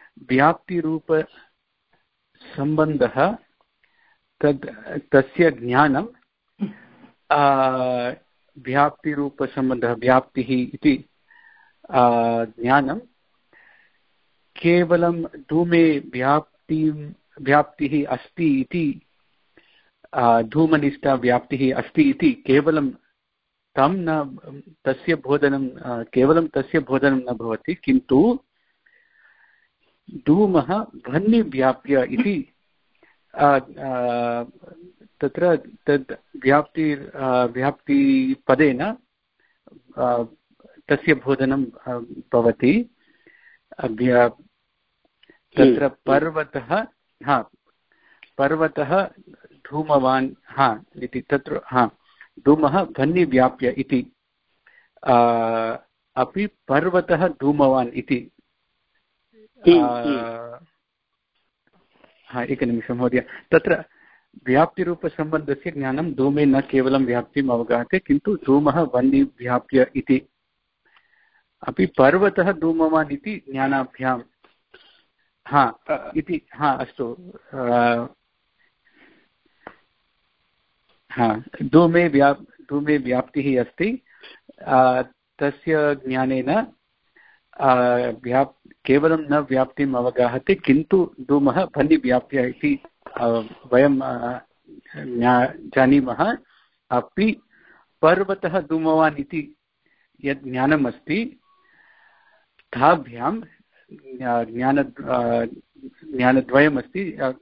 व्याप्तिरूपसम्बन्धः, तद् तस्य ज्ञानं व्याप्तिरूपसम्बन्धः व्याप्तिः इति ज्ञानं केवलं धूमे व्याप्तिं व्याप्तिः अस्ति इति धूमनिष्ठा व्याप्तिः अस्ति इति केवलं तं न तस्य बोधनं केवलं तस्य बोधनं न भवति, किन्तु धूमः वह्निव्याप्य इति तत्र तद् व्याप्ति व्याप्तिपदेन तस्य बोधनं भवति। तत्र पर्वतः हा पर्वतः धूमवान् हा इति तत्र हा धूमः वह्निव्याप्य इति अपि पर्वतः धूमवान् इति। हा एकनिमिषं महोदय, तत्र व्याप्तिरूपसम्बन्धस्य ज्ञानं धूमे न केवलं व्याप्तिम् अवगाहते, किन्तु धूमः वह्निव्याप्य इति अपि पर्वतः धूमवान् इति ज्ञानाभ्यां हा इति। हा अस्तु हा धूमे व्याप् धूमे व्याप्तिः अस्ति, तस्य ज्ञानेन व्याप् केवलं न व्याप्तिम् अवगाहति, किन्तु धूमः भन्निव्याप्य इति वयं जानीमः। अपि पर्वतः धूमवान् इति यद् ज्ञानम् अस्ति ताभ्यां ज्ञान ज्ञानद्वयमस्ति।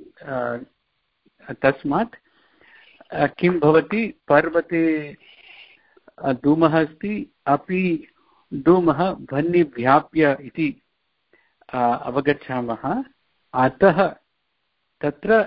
तस्मात् किं भवति, पर्वते धूमः अस्ति, अपि धूमः भन्निव्याप्य इति अवगच्छामः। अतः तत्र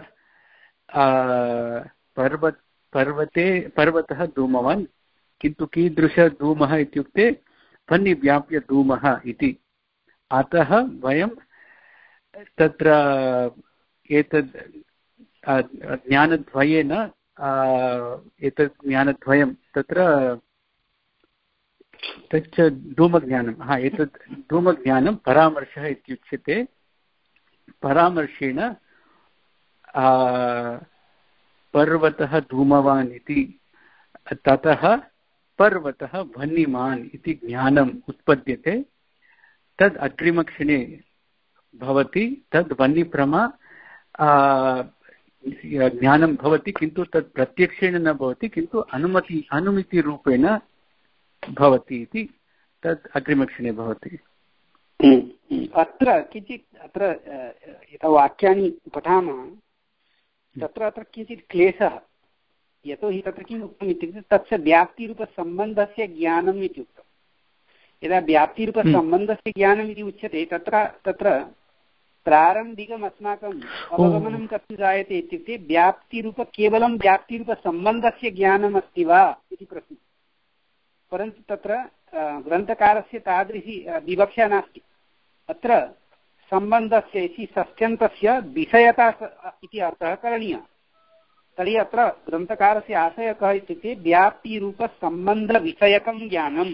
पर्वत पर्वते पर्वतः धूमवान्, किन्तु कीदृशधूमः इत्युक्ते भन्निव्याप्य धूमः इति। अतः वयं तत्र एतद् ज्ञानद्वयेन एतत् ज्ञानद्वयं तत्र तच्च धूमज्ञानं, हा एतत् धूमज्ञानं परामर्शः इत्युच्यते। परामर्शेण पर्वतः धूमवान् इति, ततः पर्वतः भन्निमान् इति ज्ञानम् उत्पद्यते। तद् अग्रिमक्षणे भवति, तद् वह्निप्रमा ज्ञानं भवति, किन्तु तत् प्रत्यक्षेण न भवति, किन्तु अनुमति अनुमितिरूपेण भवति इति तद् अग्रिमक्षणे भवति। अत्र किञ्चित् अत्र यथा वाक्यानि पठामः तत्र अत्र किञ्चित् क्लेशः, यतोहि तत्र किम् उक्तम् इत्युक्ते तस्य व्याप्तिरूपसम्बन्धस्य ज्ञानम् इति उक्तम्। यदा व्याप्तिरूपसम्बन्धस्य ज्ञानम् इति उच्यते तत्र तत्र प्रारम्भिकम् अस्माकम् अवगमनं कथं जायते इत्युक्ते व्याप्तिरूप केवलं व्याप्तिरूपसम्बन्धस्य ज्ञानम् अस्ति वा इति प्रश्नः। परन्तु तत्र ग्रन्थकारस्य तादृशी विवक्षा नास्ति। अत्र सम्बन्धस्य इति सस्यन्तस्य विषयता इति अर्थः करणीयः। तर्हि अत्र ग्रन्थकारस्य आशयः कः इत्युक्ते व्याप्तिरूपसम्बन्धविषयकं ज्ञानं।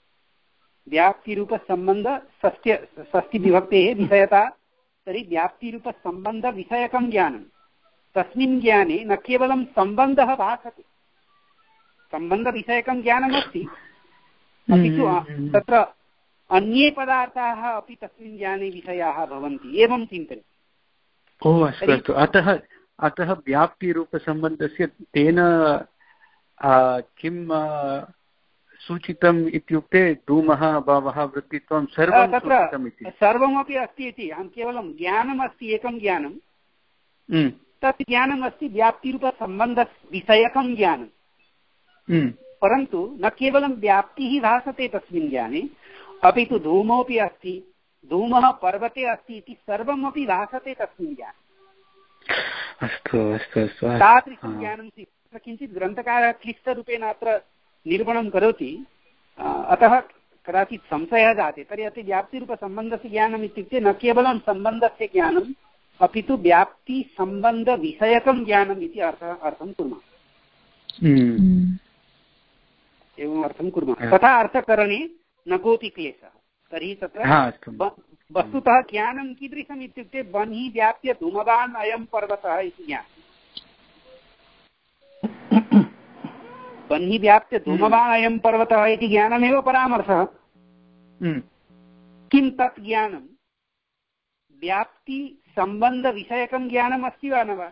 व्याप्तिरूपसम्बन्ध षष्ठ्य षष्ठिविभक्तेः विषयता, तर्हि व्याप्तिरूपसम्बन्धविषयकं ज्ञानं। तस्मिन् ज्ञाने न केवलं सम्बन्धः भासते, सम्बन्धविषयकं ज्ञानमस्ति, अपि तु तत्र अन्ये पदार्थाः अपि तस्मिन् ज्ञाने विषयाः भवन्ति, एवं चिन्तयति। ओ अस्तु अस्तु। अतः अतः व्याप्तिरूपसम्बन्धस्य तेन किं सूचितम् इत्युक्ते धूमः अभावः वृत्तित्वं सर्वं सूचितम् इति। सर्वमपि अस्ति इति, अहं केवलं ज्ञानमस्ति, एकं ज्ञानं, तत् ज्ञानमस्ति व्याप्तिरूपसम्बन्धविषयकं ज्ञानं। परन्तु न केवलं व्याप्तिः भासते तस्मिन् ज्ञाने, अपि तु धूमोऽपि अस्ति, धूमः पर्वते अस्ति इति सर्वमपि भासते तस्मिन् ज्ञाने। अस्तु अस्तु अस्तु। तादृशं ज्ञानं किञ्चित् ग्रन्थकारः क्लिष्टरूपेण अत्र निरूपणं करोति, अतः कदाचित् संशयः जाते। तर्हि अति व्याप्तिरूपसम्बन्धस्य ज्ञानम् इत्युक्ते न केवलं सम्बन्धस्य ज्ञानम्, अपि तु व्याप्तिसम्बन्धविषयकं ज्ञानम् इति अर्थः अर्थं कुर्मः। एवम् अर्थं कुर्मः। तथा अर्थकरणे न कोऽपि क्लेशः। तर्हि तत्र वस्तुतः ज्ञानं कीदृशम् इत्युक्ते बन्हि व्याप्य धूमवान् अयं पर्वतः इति ज्ञानम्। बन्हि व्याप्य धूमवान् अयं पर्वतः इति ज्ञानमेव परामर्शः। किं तत् ज्ञानं व्याप्तिसम्बन्धविषयकं ज्ञानम् अस्ति वा न वा?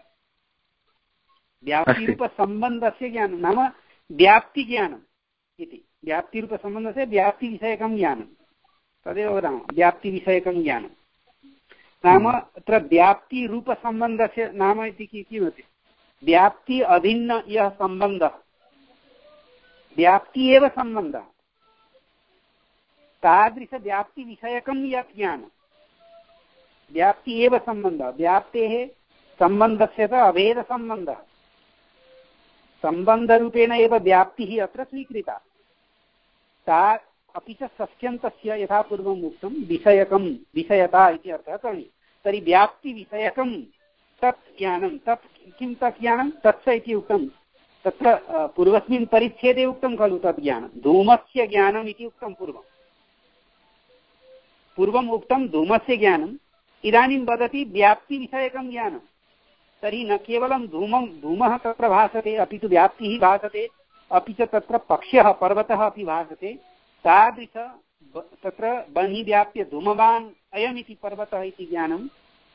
व्याप्तिरूपसम्बन्धस्य ज्ञानं नाम व्याप्तिज्ञानम् इति। व्याप्तिरूपसम्बन्धस्य व्याप्तिविषयकं ज्ञानं तदेव वदामः, व्याप्तिविषयकं ज्ञानं नाम अत्र व्याप्तिरूपसम्बन्धस्य नाम इति किमस्ति? व्याप्ति अभिन्न यः सम्बन्धः, व्याप्ति एव सम्बन्धः, तादृशव्याप्तिविषयकं यत् ज्ञानं, व्याप्ति एव सम्बन्धः, व्याप्तेः सम्बन्धस्य च अभेदसम्बन्धः, सम्बन्धरूपेण एव व्याप्तिः अत्र स्वीकृता। ता अपि च सस्यन्तस्य यथा पूर्वम् उक्तं विषयकं विषयता इति अर्थः करणीयः। तर्हि व्याप्तिविषयकं तत् ज्ञानं, तत् किं तत् ज्ञानं तत्स इति उक्तं। तत्र पूर्वस्मिन् परिच्छेदे उक्तं खलु तत् ज्ञानं धूमस्य ज्ञानम् इति उक्तं। पूर्वं पूर्वम् उक्तं धूमस्य ज्ञानम्, इदानीं वदति व्याप्तिविषयकं ज्ञानं। तर्हि न केवलं धूमं धूमः तत्र भासते, अपि तु व्याप्तिः भासते, अपि च तत्र पक्ष्यः पर्वतः अपि भासते। तादृश तत्र बहिः व्याप्य धूमवान् अयमिति पर्वतः इति ज्ञानं,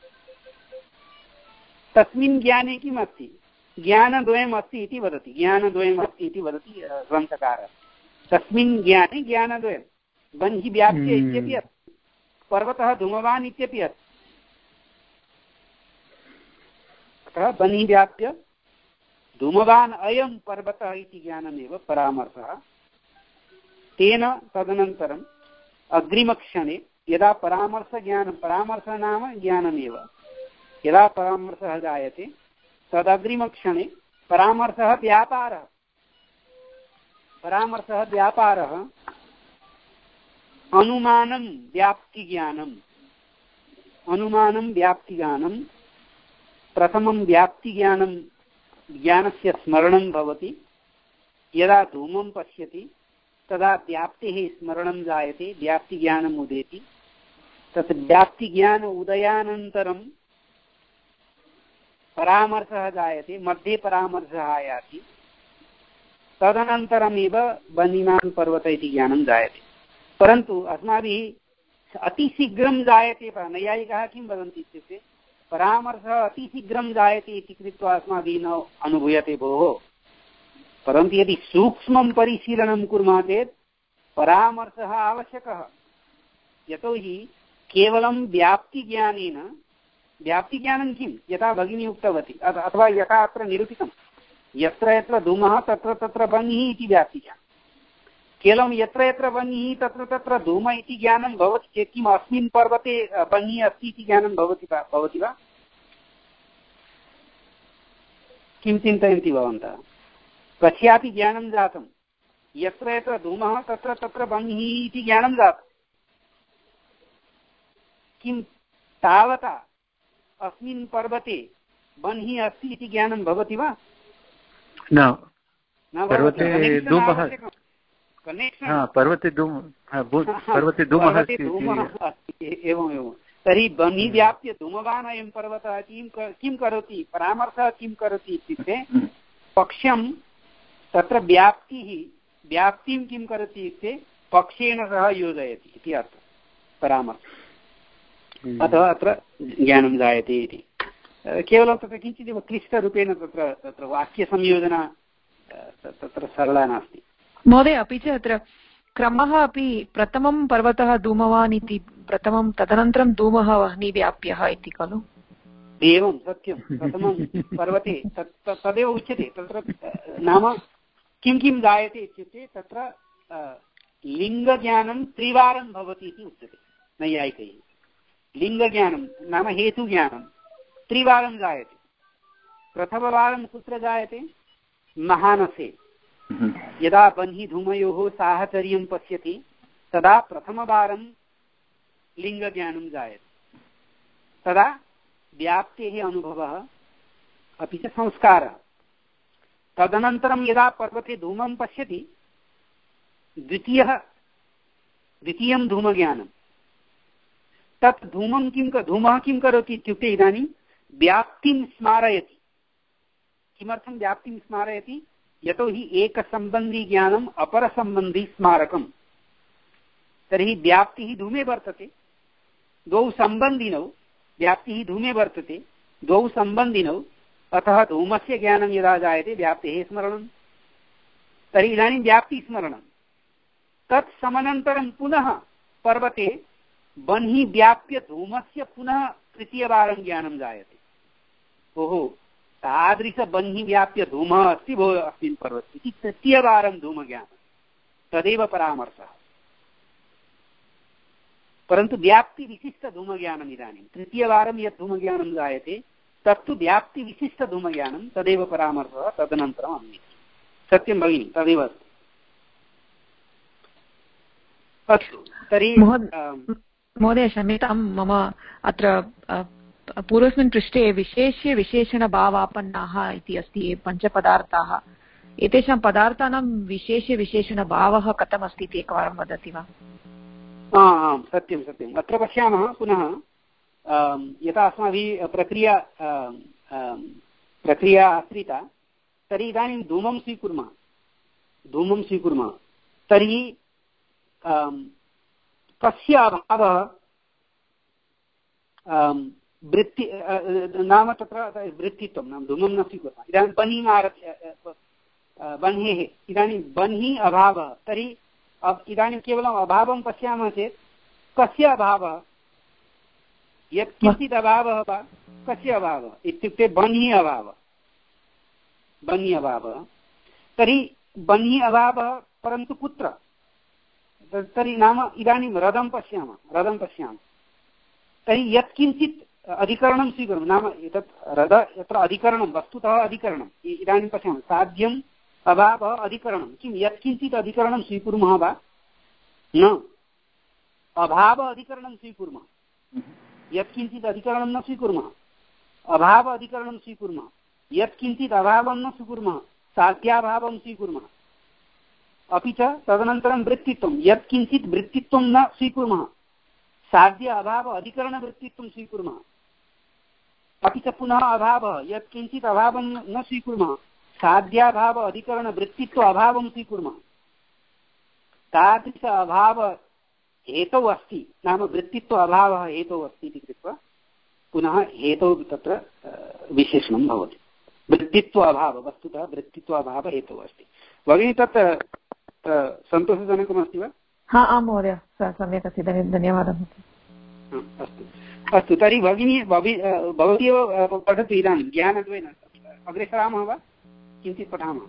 तस्मिन् ज्ञाने किम् अस्ति? ज्ञानद्वयम् अस्ति इति वदति, ज्ञानद्वयम् अस्ति इति वदति ग्रन्थकारः। तस्मिन् ज्ञाने ज्ञानद्वयं, बहिः व्याप्य इत्यपि अस्ति, पर्वतः धूमवान् इत्यपि अस्ति। अतः बहिः व्याप्य धूमवान् अयं पर्वतः इति ज्ञानमेव परामर्शः। तेन तदनन्तरम् अग्रिमक्षणे यदा परामर्शज्ञानं, परामर्शः नाम ज्ञानमेव, यदा परामर्शः जायते तदग्रिमक्षणे परामर्शः व्यापारः, परामर्शः व्यापारः अनुमानं व्याप्तिज्ञानम्, अनुमानं व्याप्तिज्ञानं। प्रथमं व्याप्तिज्ञानं, ज्ञानस्य स्मरणं भवति। यदा धूमं पश्यति तदा व्याप्तेः स्मरणं जायते, व्याप्तिज्ञानम् उदेति। तत् व्याप्तिज्ञान उदयानन्तरं परामर्शः जायते, मध्ये परामर्शः आयाति। तदनन्तरमेव बन्यमान् पर्वत इति ज्ञानं जायते। परन्तु अस्माभिः अतिशीघ्रं जायते, नैयायिकाः किं वदन्ति इत्युक्ते परामर्शः अतिशीघ्रं जायते इति कृत्वा अस्माभिः न अनुभूयते भोः। परन्तु यदि सूक्ष्मं परिशीलनं कुर्मः चेत् परामर्शः आवश्यकः। यतोहि केवलं व्याप्तिज्ञानेन, व्याप्तिज्ञानं किं, यथा भगिनी उक्तवती अथवा यथा अत्र निरूपितं, यत्र यत्र धूमः तत्र तत्र बह्निः इति व्याप्तिज्ञानं। केवलं यत्र यत्र बह्निः तत्र तत्र धूम इति ज्ञानं भवति चेत् किम् अस्मिन् पर्वते बह्निः अस्ति इति ज्ञानं भवति वा भवति वा? किं चिन्तयन्ति भवन्तः? कस्यापि ज्ञानं जातं, यत्र यत्र धूमः तत्र तत्र बह्निः इति ज्ञानं जातं, किं तावता अस्मिन् पर्वते बह्निः अस्ति इति ज्ञानं भवति वा? न, पर्वते धूमः, पर्वते धूम पर्वते धूमः अस्ति। एवम् एवं। तर्हि बह्निः व्याप्य धूमवान् अयं पर्वतः किं करोति? परामर्शः किं करोति इत्युक्ते पक्ष्यं, तत्र व्याप्तिः, व्याप्तिं किं करोति इत्युक्ते पक्षेण सह योजयति इति अर्थः परामर्शः। अतः अत्र ज्ञानं जायते इति। केवलं तत्र किञ्चिदेव क्लिष्टरूपेण तत्र तत्र वाक्यसंयोजना तत्र सरला नास्ति महोदय। अपि च अत्र क्रमः अपि प्रथमं पर्वतः धूमवान् इति प्रथमं, तदनन्तरं धूमः वह्निः व्याप्यः इति खलु? एवं सत्यं। प्रथमं पर्वते तदेव उच्यते। तत्र नाम किं किं जायते इत्युक्ते तत्र लिङ्गज्ञानं त्रिवारं भवति इति उच्यते नैयायिकैः। लिङ्गज्ञानं नाम हेतुज्ञानं त्रिवारं जायते। प्रथमवारं कुत्र जायते? महानसे। यदा बह्निः धूमयोः साहचर्यं पश्यति तदा प्रथमवारं लिङ्गज्ञानं जायते। तदा व्याप्तेः अनुभवः अपि च संस्कारः। तदनन्तरं यदा पर्वते धूमं पश्यति द्वितीयः द्वितीयं धूमज्ञानं। तत् धूमं किं धूमः किं करोति इत्युक्ते इदानीं व्याप्तिं स्मारयति। किमर्थं व्याप्तिं स्मारयति? यतोहि एकसम्बन्धी ज्ञानम् अपरसम्बन्धी स्मारकम्। तर्हि व्याप्तिः धूमे वर्तते, द्वौ सम्बन्धिनौ, व्याप्तिः धूमे वर्तते, द्वौ सम्बन्धिनौ, अतः धूमस्य ज्ञानं यदा जायते व्याप्तेः स्मरणं। तर्हि इदानीं व्याप्तिस्मरणं। तत् समनन्तरं पुनः पर्वते बह्निः व्याप्य धूमस्य पुनः तृतीयवारं ज्ञानं जायते। ओहो, तादृशबह्निः व्याप्य धूमः अस्ति भो अस्मिन् पर्वते इति तृतीयवारं धूमज्ञानं। तदेव परामर्शः। परन्तु व्याप्तिविशिष्टधूमज्ञानम् इदानीं तृतीयवारं यत् धूमज्ञानं जायते तत्तु व्याप्तिविशिष्टधूमज्ञानं, तदेव परामर्शः। तदनन्तरम् अन्यत्। सत्यं भगिनि, तदेव अस्ति। अस्तु, तर्हि महोदय क्षम्यतां, मम अत्र पूर्वस्मिन् पृष्ठे विशेष्य विशेषणभावापन्नाः इति अस्ति पञ्चपदार्थाः। एतेषां पदार्थानां विशेष्यविशेषणभावः कथमस्ति इति एकवारं वदति वा? आम्, सत्यं सत्यम्। अत्र पश्यामः पुनः, यथा अस्माभिः प्रक्रिया प्रक्रिया आश्रिता, तर्हि इदानीं धूमं स्वीकुर्मः धूमं स्वीकुर्मः तर्हि कस्य अभावः वृत्ति नाम तत्र वृत्तित्वं नाम धूमं न स्वीकुर्मः। इदानीं बह्निम् आरभ्य बह्नेः इदानीं बह्निः अभावः, तर्हि इदानीं केवलम् अभावं पश्यामः चेत् कस्य अभावः, यत्किञ्चित् अभावः वा कस्य अभावः इत्युक्ते बह्निः अभावः बह्निः अभावः तर्हि बह्निः अभावः परन्तु कुत्र, तर्हि नाम इदानीं रथं पश्यामः रथं पश्यामः तर्हि यत्किञ्चित् अधिकरणं स्वीकुर्मः, नाम एतत् रथ यत्र अधिकरणं वस्तुतः अधिकरणम् इदानीं पश्यामः साध्यम् अभावः अधिकरणं, किं यत्किञ्चित् अधिकरणं स्वीकुर्मः वा न, अभाव अधिकरणं स्वीकुर्मः, यत्किञ्चित् अधिकरणं न स्वीकुर्मः, अभाव अधिकरणं स्वीकुर्मः, यत्किञ्चित् अभावं न स्वीकुर्मः साध्याभावं स्वीकुर्मः, अपि च तदनन्तरं वृत्तित्वं, यत्किञ्चित् वृत्तित्वं न स्वीकुर्मः साध्य अभाव अधिकरणवृत्तित्वं स्वीकुर्मः, अपि च पुनः अभावः, यत्किञ्चित् अभावं न स्वीकुर्मः साध्याभाव अधिकरणवृत्तित्व अभावं स्वीकुर्मः, तादृश अभाव हेतौ अस्ति, नाम वृत्तित्व अभावः हेतौ अस्ति इति कृत्वा पुनः हेतौ तत्र विशेषणं भवति। वृत्तित्व अभाव वस्तुतः वृत्तित्व अभाव हेतौ अस्ति। भगिनी तत् सन्तोषजनकमस्ति वा? हा आं महोदय, सम्यक् अस्ति, धन्यवादः। अस्तु अस्तु तर्हि भगिनी भवती एव पठतु इदानीं ज्ञानद्वयेन अग्रे सरामः वा किञ्चित् पठामः।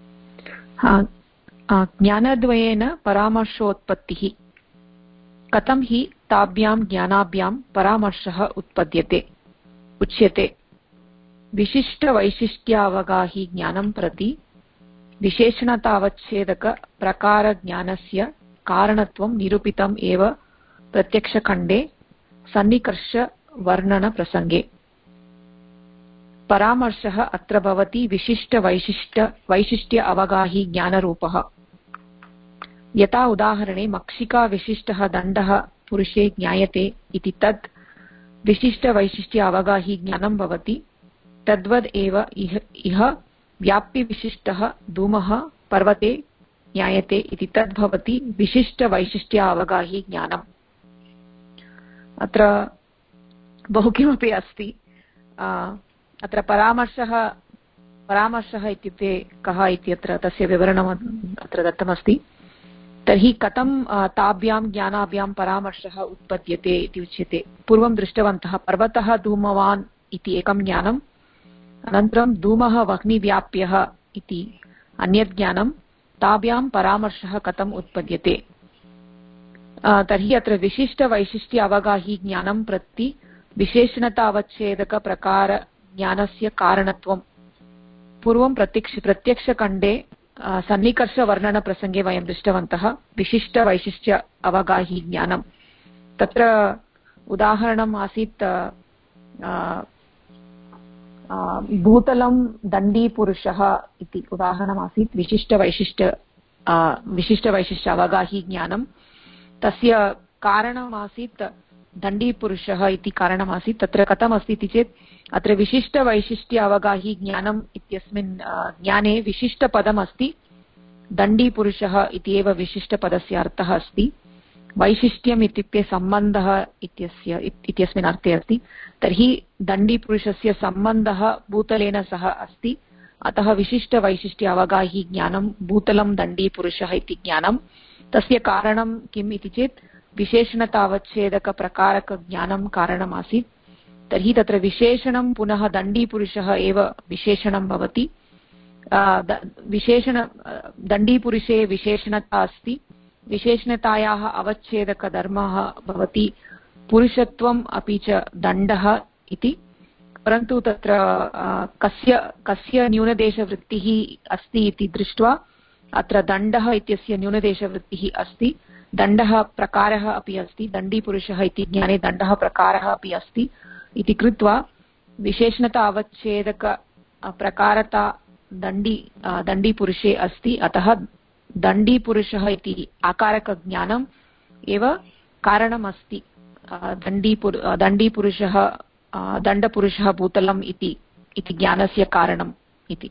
ज्ञानद्वयेन परामर्शोत्पत्तिः। कथं हि ताभ्यां ज्ञानाभ्यां परामर्शः उत्पद्यते उच्यते। विशिष्टवैशिष्ट्यावगाहि ज्ञानं प्रति विशेषणतावच्छेदकप्रकारज्ञानस्य कारणत्वं निरूपितम् एव प्रत्यक्षखण्डे सन्निकर्षवर्णनप्रसङ्गे। परामर्शः अत्र भवति विशिष्टवैशिष्ट वैशिष्ट्य अवगाहि ज्ञानरूपः। यथा उदाहरणे मक्षिका विशिष्टः दण्डः पुरुषे ज्ञायते इति तद् विशिष्टवैशिष्ट्य अवगाहि ज्ञानं भवति, तद्वद् एव इह, इह व्याप्तिविशिष्टः धूमः पर्वते ज्ञायते इति तद् भवति विशिष्टवैशिष्ट्य अवगाहि ज्ञानम्। अत्र बहु किमपि अस्ति। अत्र परामर्शः परामर्शः इत्युक्ते कः इत्यत्र तस्य विवरणम् अत्र दत्तमस्ति। तर्हि कथं ताभ्यां ज्ञानाभ्यां परामर्शः उत्पद्यते इति उच्यते। पूर्वं दृष्टवन्तः पर्वतः धूमवान् इति एकं ज्ञानम्, अनन्तरं धूमः वह्निव्याप्यः इति अन्यत् ज्ञानं, ताभ्यां परामर्शः कथम् उत्पद्यते। तर्हि अत्र विशिष्टवैशिष्ट्य अवगाहि ज्ञानं प्रति विशेषणतावच्छेदकप्रकारज्ञानस्य कारणत्वं पूर्वं प्रत्यक्ष प्रत्यक्षखण्डे सन्निकर्षवर्णनप्रसङ्गे वयं दृष्टवन्तः। विशिष्टवैशिष्ट्य अवगाहि ज्ञानं, तत्र उदाहरणम् आसीत् भूतलं दण्डीपुरुषः इति उदाहरणमासीत्। विशिष्टवैशिष्ट्य विशिष्टवैशिष्ट्य अवगाहि ज्ञानं, तस्य कारणमासीत् दण्डीपुरुषः इति कारणमासीत्। तत्र कथमस्ति इति चेत् अत्र विशिष्टवैशिष्ट्य अवगाहि ज्ञानम् इत्यस्मिन् ज्ञाने विशिष्टपदमस्ति, दण्डीपुरुषः इति एव विशिष्टपदस्य अर्थः अस्ति। वैशिष्ट्यम् इत्युक्ते सम्बन्धः इत्यस्य इत्यस्मिन् अर्थे अस्ति। तर्हि दण्डीपुरुषस्य सम्बन्धः भूतलेन सह अस्ति, अतः विशिष्टवैशिष्ट्य अवगाहि ज्ञानं भूतलं दण्डीपुरुषः इति ज्ञानं। तस्य कारणं किम् इति चेत् विशेषणतावच्छेदकप्रकारकज्ञानं कारणमासीत्। तर्हि तत्र विशेषणं पुनः दण्डीपुरुषः एव विशेषणं भवति। विशेषण दण्डीपुरुषे विशेषणता अस्ति, विशेषणतायाः अवच्छेदकधर्मः भवति पुरुषत्वम् अपि च दण्डः इति। परन्तु तत्र कस्य कस्य न्यूनदेशवृत्तिः अस्ति इति दृष्ट्वा अत्र दण्डः इत्यस्य न्यूनदेशवृत्तिः अस्ति, दण्डः प्रकारः अपि अस्ति, दण्डीपुरुषः इति ज्ञाने दण्डः प्रकारः अपि अस्ति इति कृत्वा विशेषणता अवच्छेदक प्रकारता दण्डी दण्डीपुरुषे अस्ति, अतः दण्डीपुरुषः इति आकारकज्ञानम् एव कारणमस्ति। दण्डीपुर दण्डीपुरुषः दण्डपुरुषः भूतलम् इति इति ज्ञानस्य कारणम् इति।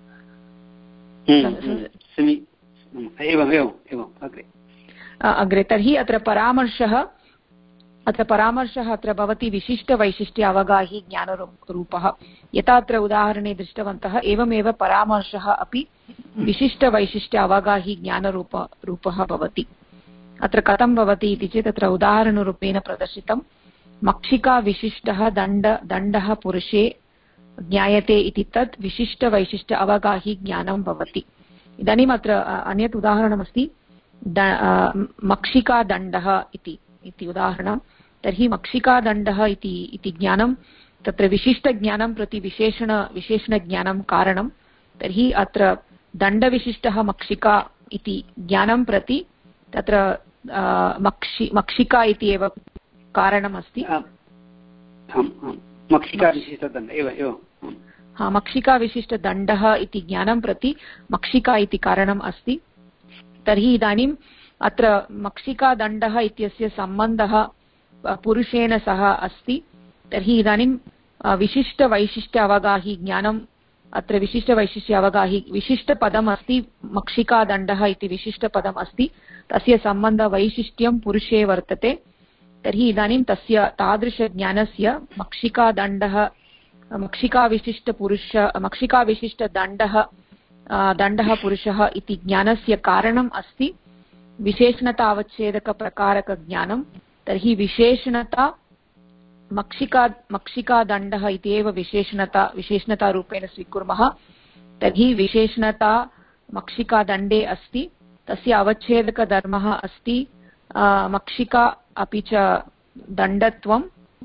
अग्रे तर्हि अत्र परामर्शः अत्र परामर्शः अत्र भवति विशिष्टवैशिष्ट्य अवगाही ज्ञानरूपः। यथा अत्र उदाहरणे दृष्टवन्तः एवमेव परामर्शः अपि विशिष्टवैशिष्ट्य अवगाही ज्ञानरूप रूपः भवति। अत्र कथं भवति इति चेत् अत्र उदाहरणरूपेण प्रदर्शितं मक्षिका विशिष्टः दण्ड दण्डः पुरुषे ज्ञायते इति तत् विशिष्टवैशिष्ट्य अवगाही ज्ञानं भवति। इदानीम् अत्र अन्यत् उदाहरणमस्ति मक्षिकादण्डः इति इति उदाहरणं। तर्हि मक्षिकादण्डः इति इति ज्ञानं तत्र विशिष्टज्ञानं प्रति विशेषण विशेषणज्ञानं कारणं। तर्हि अत्र दण्डविशिष्टः मक्षिका इति ज्ञानं प्रति तत्र मक्षि मक्षिका इति एव कारणमस्ति। हा मक्षिकाविशिष्टदण्डः इति ज्ञानं प्रति मक्षिका इति कारणम् अस्ति। तर्हि इदानीम् अत्र मक्षिकादण्डः इत्यस्य सम्बन्धः पुरुषेण सह अस्ति। तर्हि इदानीं विशिष्टवैशिष्ट्य अवगाही ज्ञानम् अत्र विशिष्टवैशिष्ट्य अवगाही विशिष्टपदम् अस्ति। मक्षिकादण्डः इति विशिष्टपदम् अस्ति, तस्य सम्बन्धवैशिष्ट्यं पुरुषे वर्तते। तर्हि इदानीं तस्य तादृशज्ञानस्य मक्षिकादण्डः मक्षिकाविशिष्टपुरुष मक्षिकाविशिष्टदण्डः दण्डः पुरुषः इति ज्ञानस्य कारणम् अस्ति विशेषणतावच्छेदकप्रकारकज्ञानं। तर्हि विशेषणता मक्षिका मक्षिकादण्डः इति एव विशेषणता विशेषणतारूपेण स्वीकुर्मः। तर्हि विशेषणता मक्षिकादण्डे अस्ति, तस्य अवच्छेदकधर्मः अस्ति मक्षिका अपि च दण्डत्वं।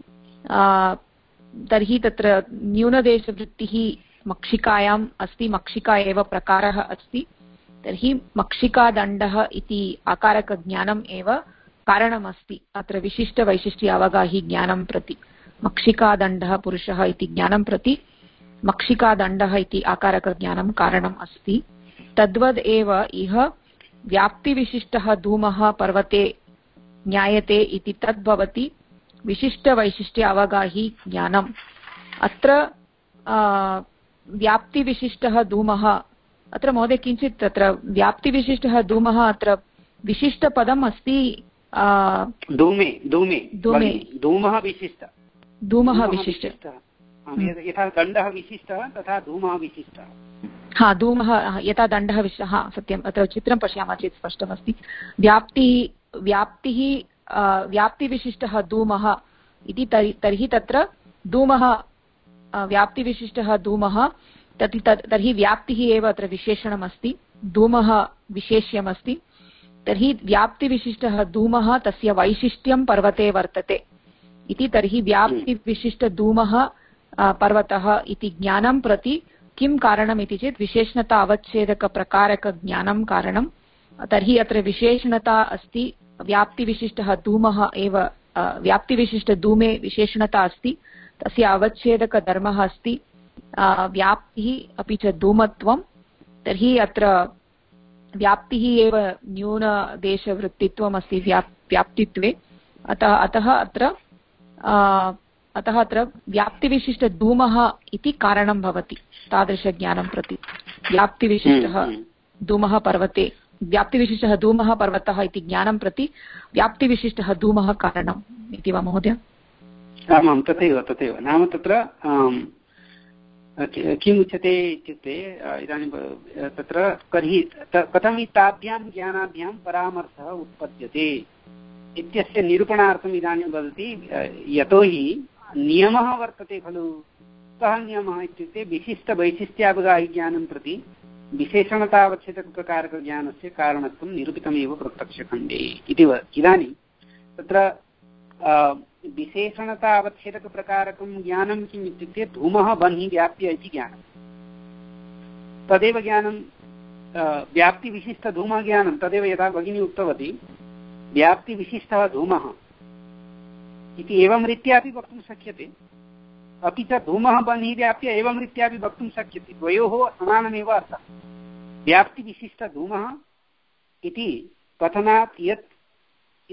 तर्हि तत्र न्यूनदेशवृत्तिः मक्षिकायाम् अस्ति, मक्षिका एव प्रकारः अस्ति। तर्हि मक्षिकादण्डः इति आकारकज्ञानम् एव कारणमस्ति अत्र विशिष्टवैशिष्ट्य अवगाही ज्ञानं प्रति। मक्षिकादण्डः पुरुषः इति ज्ञानं प्रति मक्षिकादण्डः इति आकारकज्ञानं कारणम् अस्ति। तद्वद् एव इह व्याप्तिविशिष्टः धूमः पर्वते ज्ञायते इति तद् भवति विशिष्टवैशिष्ट्य अवगाही ज्ञानम्। अत्र व्याप्तिविशिष्टः धूमः अत्र महोदय किञ्चित् तत्र व्याप्तिविशिष्टः धूमः अत्र विशिष्टपदम् अस्ति। धूमे धूमे धूमे धूमः विशिष्ट धूमः विशिष्ट यथा दण्डः विशिष्टः तथा धूमः विशिष्टः। हा धूमः यथा दण्डः विशिष्टः। हा सत्यम्, अत्र चित्रं पश्यामः चेत् स्पष्टमस्ति। व्याप्तिः व्याप्तिः व्याप्तिविशिष्टः धूमः इति तर्हि तत्र धूमः व्याप्तिविशिष्टः धूमः तर्हि तर्हि व्याप्तिः एव अत्र विशेषणमस्ति, धूमः विशेष्यमस्ति। तर्हि व्याप्तिविशिष्टः धूमः तस्य वैशिष्ट्यं पर्वते वर्तते इति। तर्हि व्याप्तिविशिष्टधूमः पर्वतः इति ज्ञानं प्रति किं कारणम् इति चेत् विशेषणता अवच्छेदकप्रकारकज्ञानं कारणं। तर्हि अत्र विशेषणता अस्ति व्याप्तिविशिष्टः धूमः एव व्याप्तिविशिष्टधूमे विशेषणता अस्ति, तस्य अवच्छेदकधर्मः अस्ति व्याप्तिः अपि च धूमत्वं। तर्हि अत्र व्याप्तिः एव न्यूनदेशवृत्तित्वम् अस्ति व्याप् व्याप्तित्वे। अतः अतः अत्र अतः अत्र व्याप्तिविशिष्टधूमः इति कारणं भवति तादृशज्ञानं प्रति। व्याप्तिविशिष्टः धूमः पर्वते व्याप्तिविशिष्टः धूमः पर्वतः इति ज्ञानं प्रति व्याप्तिविशिष्टः धूमः कारणम् इति वा महोदय? आमां तथैव तथैव। नाम तत्र किम् उच्यते इत्युक्ते इदानीं तत्र कर्हि कथम् ताभ्यां ज्ञानाभ्यां परामर्शः उत्पद्यते इत्यस्य निरूपणार्थम् इदानीं वदति यतोहि नियमः वर्तते खलु। कः नियमः इत्युक्ते विशिष्टवैशिष्ट्यावगाहि ज्ञानं प्रति विशेषणतावच्छेदकप्रकारकज्ञानस्य कारणत्वं निरूपितमेव प्रत्यक्षखण्डे इति वदति। इदानीं तत्र विशेषणतावच्छेदकप्रकारकं ज्ञानं किम् इत्युक्ते धूमः बह्निः व्याप्य इति ज्ञानं। तदेव ज्ञानं व्याप्तिविशिष्टधूमज्ञानं तदेव यथा भगिनी उक्तवती व्याप्तिविशिष्टः धूमः इति एवं रीत्यापि वक्तुं शक्यते, अपि च धूमः बह्निः व्याप्य एवं रीत्यापि वक्तुं शक्यते। द्वयोः समानमेव अर्थः। व्याप्तिविशिष्टधूमः इति कथनात् यत्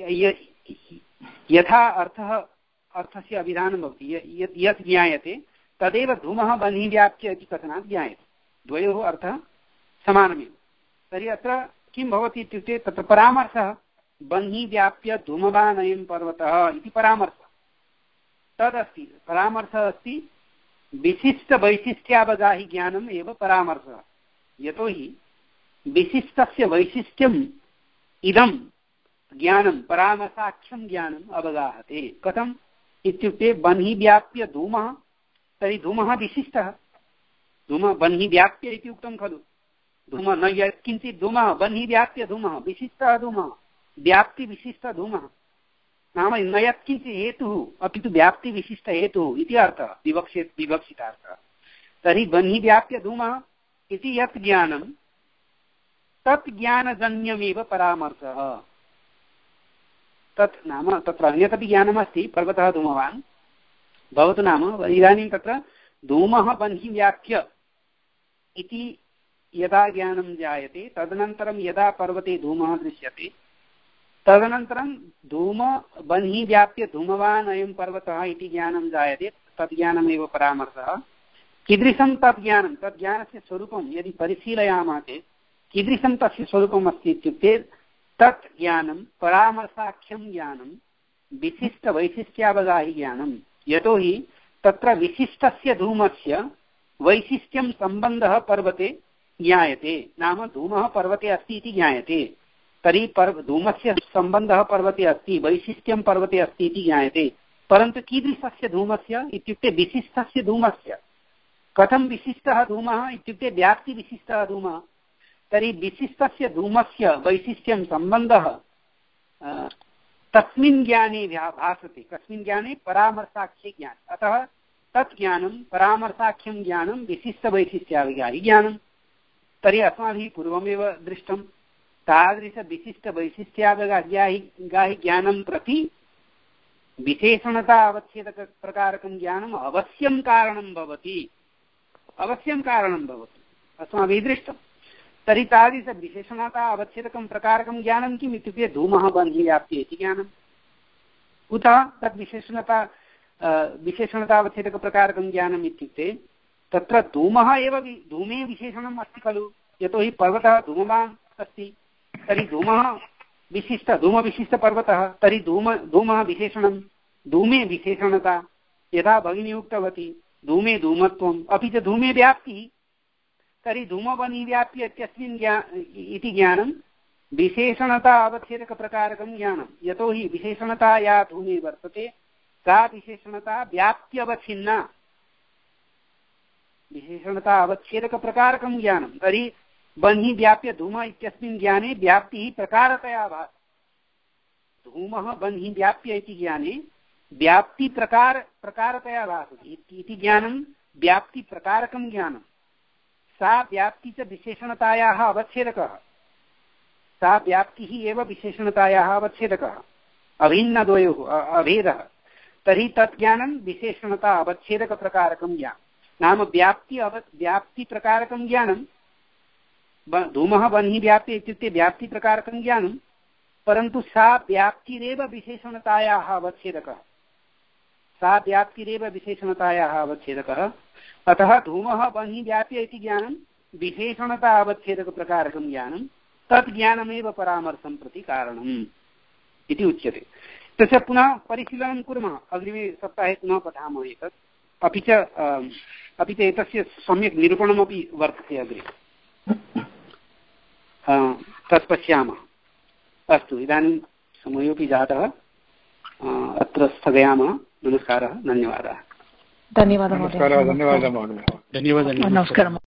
यथा अर्थः अर्थस्य अभिधानं भवति, यत् यत् ज्ञायते तदेव धूमः बन्हि व्याप्य इति कथनात् ज्ञायते, द्वयोः अर्थः समानमेव। तर्हि अत्र किं भवति इत्युक्ते तत्र परामर्शः बन्हि व्याप्य धूमवानयं पर्वतः इति परामर्शः तदस्ति। परामर्शः अस्ति विशिष्टवैशिष्ट्यावगाहि ज्ञानम् एव परामर्शः, यतोहि विशिष्टस्य वैशिष्ट्यम् इदं ज्ञानं परामर्शाख्यं ज्ञानम् अवगाहते। कथम् इत्युक्ते बन्हि व्याप्य धूमः, तर्हि धूमः विशिष्टः, धूमः बन्हि व्याप्य इति उक्तं खलु, धूमः न यत्किञ्चित् धूमः बन्हि व्याप्य धूमः विशिष्टः धूमः, व्याप्तिविशिष्टधूमः नाम न यत्किञ्चित् हेतुः अपि तु व्याप्तिविशिष्टहेतुः इति अर्थः, विवक्षे विवक्षितार्थः। तर्हि बन्हि व्याप्य धूमः इति यत् ज्ञानं तत् ज्ञानजन्यमेव परामर्शः। तत् नाम तत्र अन्यदपि ज्ञानमस्ति, पर्वतः धूमवान् भवतु नाम इदानीं तत्र धूमः बन्हि व्याप्य इति यदा ज्ञानं जायते तदनन्तरं यदा पर्वते धूमः दृश्यते तदनन्तरं धूम बन्हि व्याप्य धूमवान् अयं पर्वतः इति ज्ञानं जायते, तद् ज्ञानमेव परामर्शः। कीदृशं तद् ज्ञानं, तद् ज्ञानस्य स्वरूपं यदि परिशीलयामः चेत् कीदृशं तस्य स्वरूपम् अस्ति इत्युक्ते तत् ज्ञानं परामर्शाख्यं ज्ञानं विशिष्टवैशिष्ट्यावगाहि ज्ञानं, यतोहि तत्र विशिष्टस्य धूमस्य वैशिष्ट्यं सम्बन्धः पर्वते ज्ञायते, नाम धूमः पर्वते अस्ति इति ज्ञायते। तर्हि पर्व धूमस्य सम्बन्धः पर्वते अस्ति, वैशिष्ट्यं पर्वते अस्ति इति ज्ञायते, परन्तु कीदृशस्य धूमस्य इत्युक्ते विशिष्टस्य धूमस्य। कथं विशिष्टः धूमः इत्युक्ते व्याप्तिविशिष्टः धूमः। तर्हि विशिष्टस्य धूमस्य वैशिष्ट्यं सम्बन्धः तस्मिन् ज्ञाने भासते, कस्मिन् ज्ञाने परामर्शाख्ये ज्ञाने। अतः तत् ज्ञानं परामर्शाख्यं ज्ञानं विशिष्टवैशिष्ट्यावगाहि ज्ञानं। तर्हि अस्माभिः पूर्वमेव दृष्टं तादृशविशिष्टवैशिष्ट्यावगाहि ज्ञानं प्रति विशेषणता अवच्छेदकप्रकारकं ज्ञानम् अवश्यं कारणं भवति, अवश्यं कारणं भवति अस्माभिः दृष्टं। तर्हि तादृशविशेषणता अवच्छेदकं प्रकारकं ज्ञानं किम् इत्युक्ते धूमः बन्हि व्याप्य इति ज्ञानं। कुतः तद् विशेषणता विशेषणतावच्छेदकप्रकारकं ज्ञानम् इत्युक्ते तत्र धूमः एव धूमे विशेषणम् अस्ति खलु, यतोहि पर्वतः धूमवान् अस्ति, तर्हि धूमः विशिष्ट धूमविशिष्टपर्वतः, तर्हि धूम धूमः विशेषणं, धूमे विशेषणता, यथा भगिनी उक्तवती धूमे धूमत्वम् अपि च धूमे व्याप्तिः। तर्हि धूमबन्हि व्याप्य इत्यस्मिन् ज्ञा इति ज्ञानं विशेषणता अवच्छेदकप्रकारकं ज्ञानं, यतोहि विशेषणता या धूमे वर्तते सा विशेषणता व्याप्त्यवच्छिन्ना, विशेषणता अवच्छेदकप्रकारकं ज्ञानं। तर्हि बन्हि व्याप्य धूम इत्यस्मिन् ज्ञाने व्याप्तिः प्रकारतया भासते। धूमः बन्हि व्याप्य इति ज्ञाने व्याप्तिप्रकार प्रकारतया भासते इति ज्ञानं व्याप्तिप्रकारकं ज्ञानं। सा व्याप्ति च विशेषणतायाः अवच्छेदकः, सा व्याप्तिः एव विशेषणतायाः अवच्छेदकः, अभिन्नद्वयोः अभेदः। तर्हि तत् ज्ञानं विशेषणता अवच्छेदकप्रकारकं ज्ञानं, नाम व्याप्ति अव व्याप्तिप्रकारकं ज्ञानं। धूमः बन्हि व्याप्य इत्युक्ते व्याप्तिप्रकारकं ज्ञानं, परन्तु सा व्याप्तिरेव विशेषणतायाः अवच्छेदकः, सा व्याप्तिरेव विशेषणतायाः अवच्छेदकः। अतः धूमः बन्हि व्याप्य इति ज्ञानं विशेषणता अवच्छेदकप्रकारकं ज्ञानं, तत् ज्ञानमेव परामर्शं प्रति कारणम् इति उच्यते। तस्य पुनः परिशीलनं कुर्मः, अग्रिमे सप्ताहे पुनः पठामः एतत्। अपि च अपि च एतस्य सम्यक् निरूपणमपि वर्तते अग्रे, तत् पश्यामः। अस्तु, इदानीं समयोपि जातः, अत्र स्थगयामः। नमस्कारः, धन्यवादः। धन्यवादः धन्यवादः महोदय। धन्यवादः। नमस्कारः।